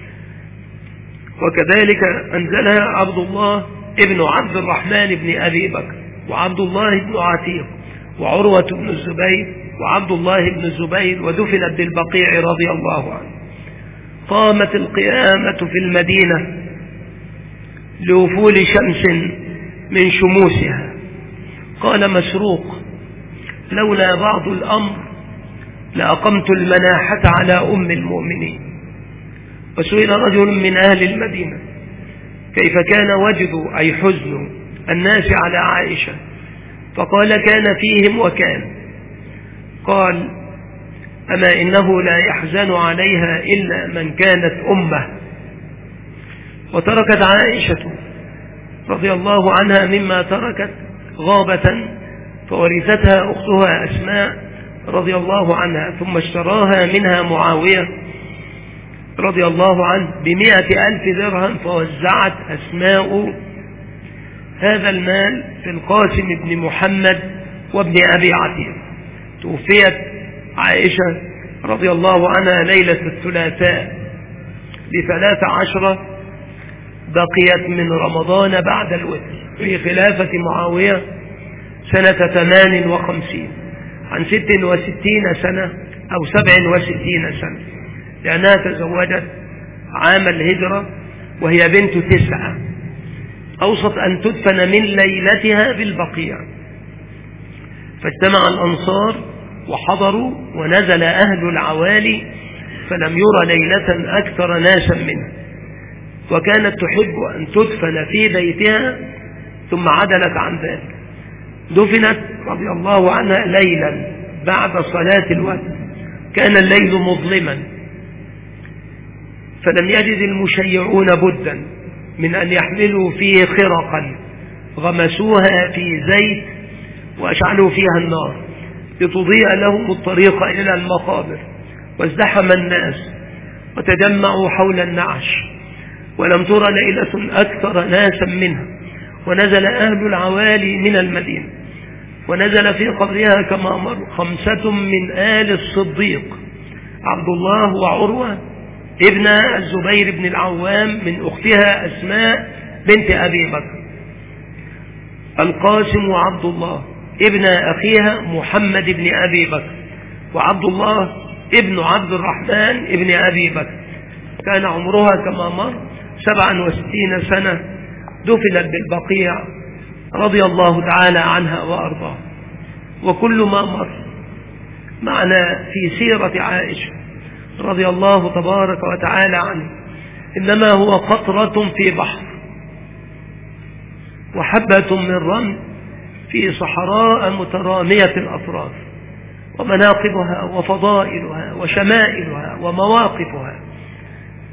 وكذلك أنزلها عبد الله ابن عبد الرحمن بن أبي بكر، وعبد الله بن عتيق، وعروة بن الزبير، وعبد الله بن الزبير، ودفنت بالبقيع رضي الله عنه. قامت القيامة في المدينة لأفول شمس من شموسها. قال مسروق: لولا بعض الأمر لأقمت المناحة على أم المؤمنين. وسئل رجل من أهل المدينة: كيف كان وجد أي حزن الناس على عائشة؟ فقال: كان فيهم وكان. قال: أما إنه لا يحزن عليها إلا من كانت أمه. وتركت عائشة رضي الله عنها مما تركت غابة، فورثتها أختها أسماء رضي الله عنها، ثم اشتراها منها معاوية رضي الله عنه بمئة ألف درهم، فوزعت أسماء هذا المال في القاسم بن محمد وابن أبي عتيق. توفيت عائشة رضي الله عنها ليلة الثلاثاء بثلاث عشرة، بقيت من رمضان بعد الوتر في خلافة معاوية سنة ثمان وخمسين، عن ست وستين سنة أو سبع وستين سنة، لأنها تزوجت عام الهجرة وهي بنت تسعة. أوصت أن تدفن من ليلتها بالبقيع، فاجتمع الأنصار وحضروا، ونزل أهل العوالي، فلم يرى ليلة أكثر ناسا منها. وكانت تحب أن تدفن في بيتها، ثم عدلت عن ذلك. دفنت رضي الله عنها ليلا بعد صلاة الوتر، كان الليل مظلما، فلم يجد المشيعون بدا من أن يحملوا فيه خرقا غمسوها في زيت وأشعلوا فيها النار لتضيء لهم الطريق إلى المقابر. وازدحم الناس وتجمعوا حول النعش، ولم تر ليلة أكثر ناسا منها. ونزل أهل العوالي من المدينة، ونزل في قبرها كما مر خمسة من آل الصديق: عبد الله وعروة ابن الزبير بن العوام من أختها أسماء بنت أبي بكر، القاسم وعبد الله ابن أخيها محمد بن أبي بكر، وعبد الله ابن عبد الرحمن ابن أبي بكر. كان عمرها كما مر سبعا وستين سنة، دفنت بالبقيع رضي الله تعالى عنها وأرضاها. وكل ما مر معنا في سيرة عائشة رضي الله تبارك وتعالى عنه إنما هو قطرة في بحر، وحبة من رمل في صحراء مترامية الأطراف، ومناقبها وفضائلها وشمائلها ومواقفها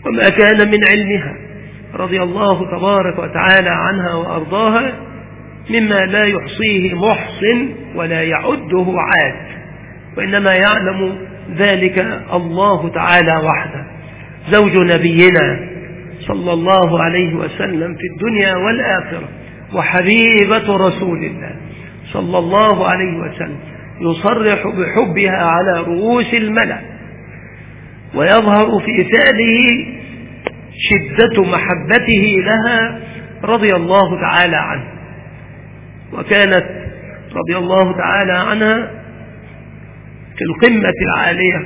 وما كان من علمها رضي الله تبارك وتعالى عنها وأرضاها مما لا يحصيه محصن ولا يعده عاد، وإنما يعلم ذلك الله تعالى وحده. زوج نبينا صلى الله عليه وسلم في الدنيا والآخرة وحبيبة رسول الله صلى الله عليه وسلم يصرح بحبها على رؤوس الملأ، ويظهر في فعله شدة محبته لها رضي الله تعالى عنه. وكانت رضي الله تعالى عنها في القمة العالية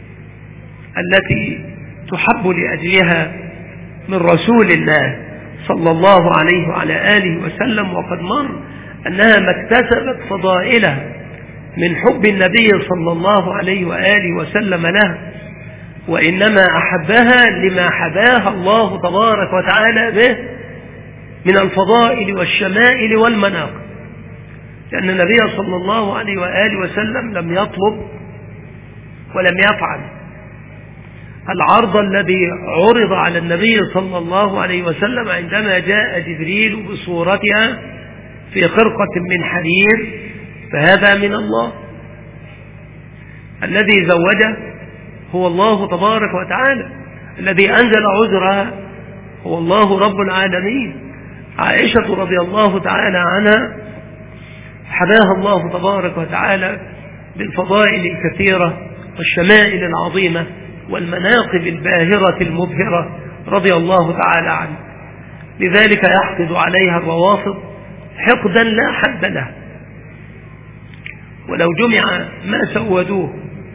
التي تحب لأجلها من رسول الله صلى الله عليه وعلى آله وسلم، وقد مر أنها ما اكتسبت فضائلها من حب النبي صلى الله عليه وآله وسلم له، وإنما أحبها لما حباها الله تبارك وتعالى به من الفضائل والشمائل والمناقب. لأن النبي صلى الله عليه وآله وسلم لم يطلب ولم يفعل العرض الذي عرض على النبي صلى الله عليه وسلم عندما جاء جبريل بصورتها في خرقة من حرير، فهذا من الله. الذي زوجه هو الله تبارك وتعالى، الذي أنزل عذرها هو الله رب العالمين. عائشة رضي الله تعالى عنها حباها الله تبارك وتعالى بالفضائل الكثيرة والشمائل العظيمة والمناقب الباهرة المبهرة رضي الله تعالى عنه. لذلك يحقد عليها الروافض حقدا لا حد له، ولو جمع ما سودوه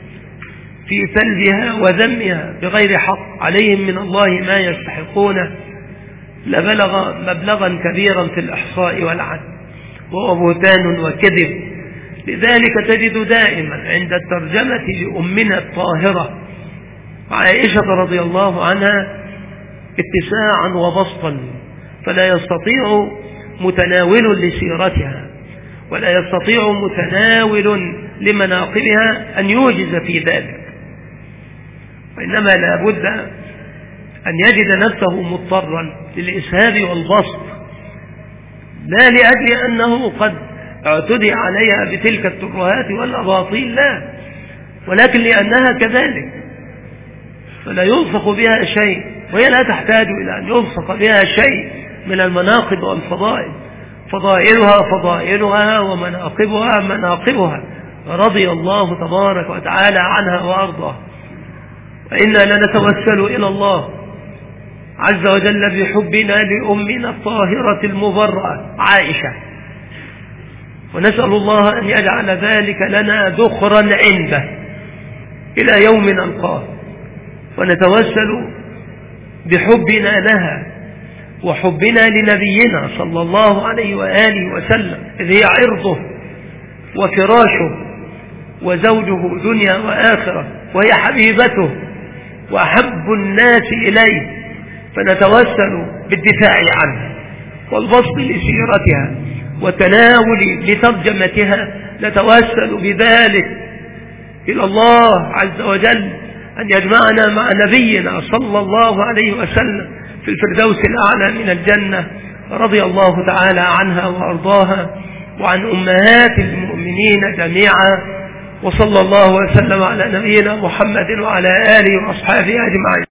في سلبها وذمها بغير حق عليهم من الله ما يستحقونه لبلغ مبلغا كبيرا في الإحصاء والعد، وهو بهتان وكذب. لذلك تجد دائما عند الترجمة لأمنا الطاهرة عائشة رضي الله عنها اتساعا وبسطا، فلا يستطيع متناول لسيرتها ولا يستطيع متناول لمناقبها أن يوجز في ذلك، وإنما لا بد أن يجد نفسه مضطرا للإسهاب والبسط، لا لأجل أنه قد اعتدي عليها بتلك الترهات والأباطيل، لا، ولكن لأنها كذلك، فلا يلصق بها شيء، وهي لا تحتاج إلى أن يلصق بها شيء من المناقب والفضائل. فضائلها فضائلها ومناقبها مناقبها رضي الله تبارك وتعالى عنها وأرضاها. وإنا لنتوسل إلى الله عز وجل بحبنا لأمنا الطاهرة المبرأة عائشة، ونسأل الله أن يجعل ذلك لنا ذخرا عنده إلى يوم نلقاه، ونتوسل بحبنا لها وحبنا لنبينا صلى الله عليه وآله وسلم، إذ هي عرضه وفراشه وزوجه دنيا وآخرة، وهي حبيبته وأحب الناس إليه، فنتوسل بالدفاع عنها والبسط لسيرتها وتناول لترجمتها. نتوسل بذلك إلى الله عز وجل أن يجمعنا مع نبينا صلى الله عليه وسلم في الفردوس الأعلى من الجنة، رضي الله تعالى عنها وأرضاها وعن أمهات المؤمنين جميعا، وصلى الله وسلم على نبينا محمد وعلى آله وأصحابه أجمعين.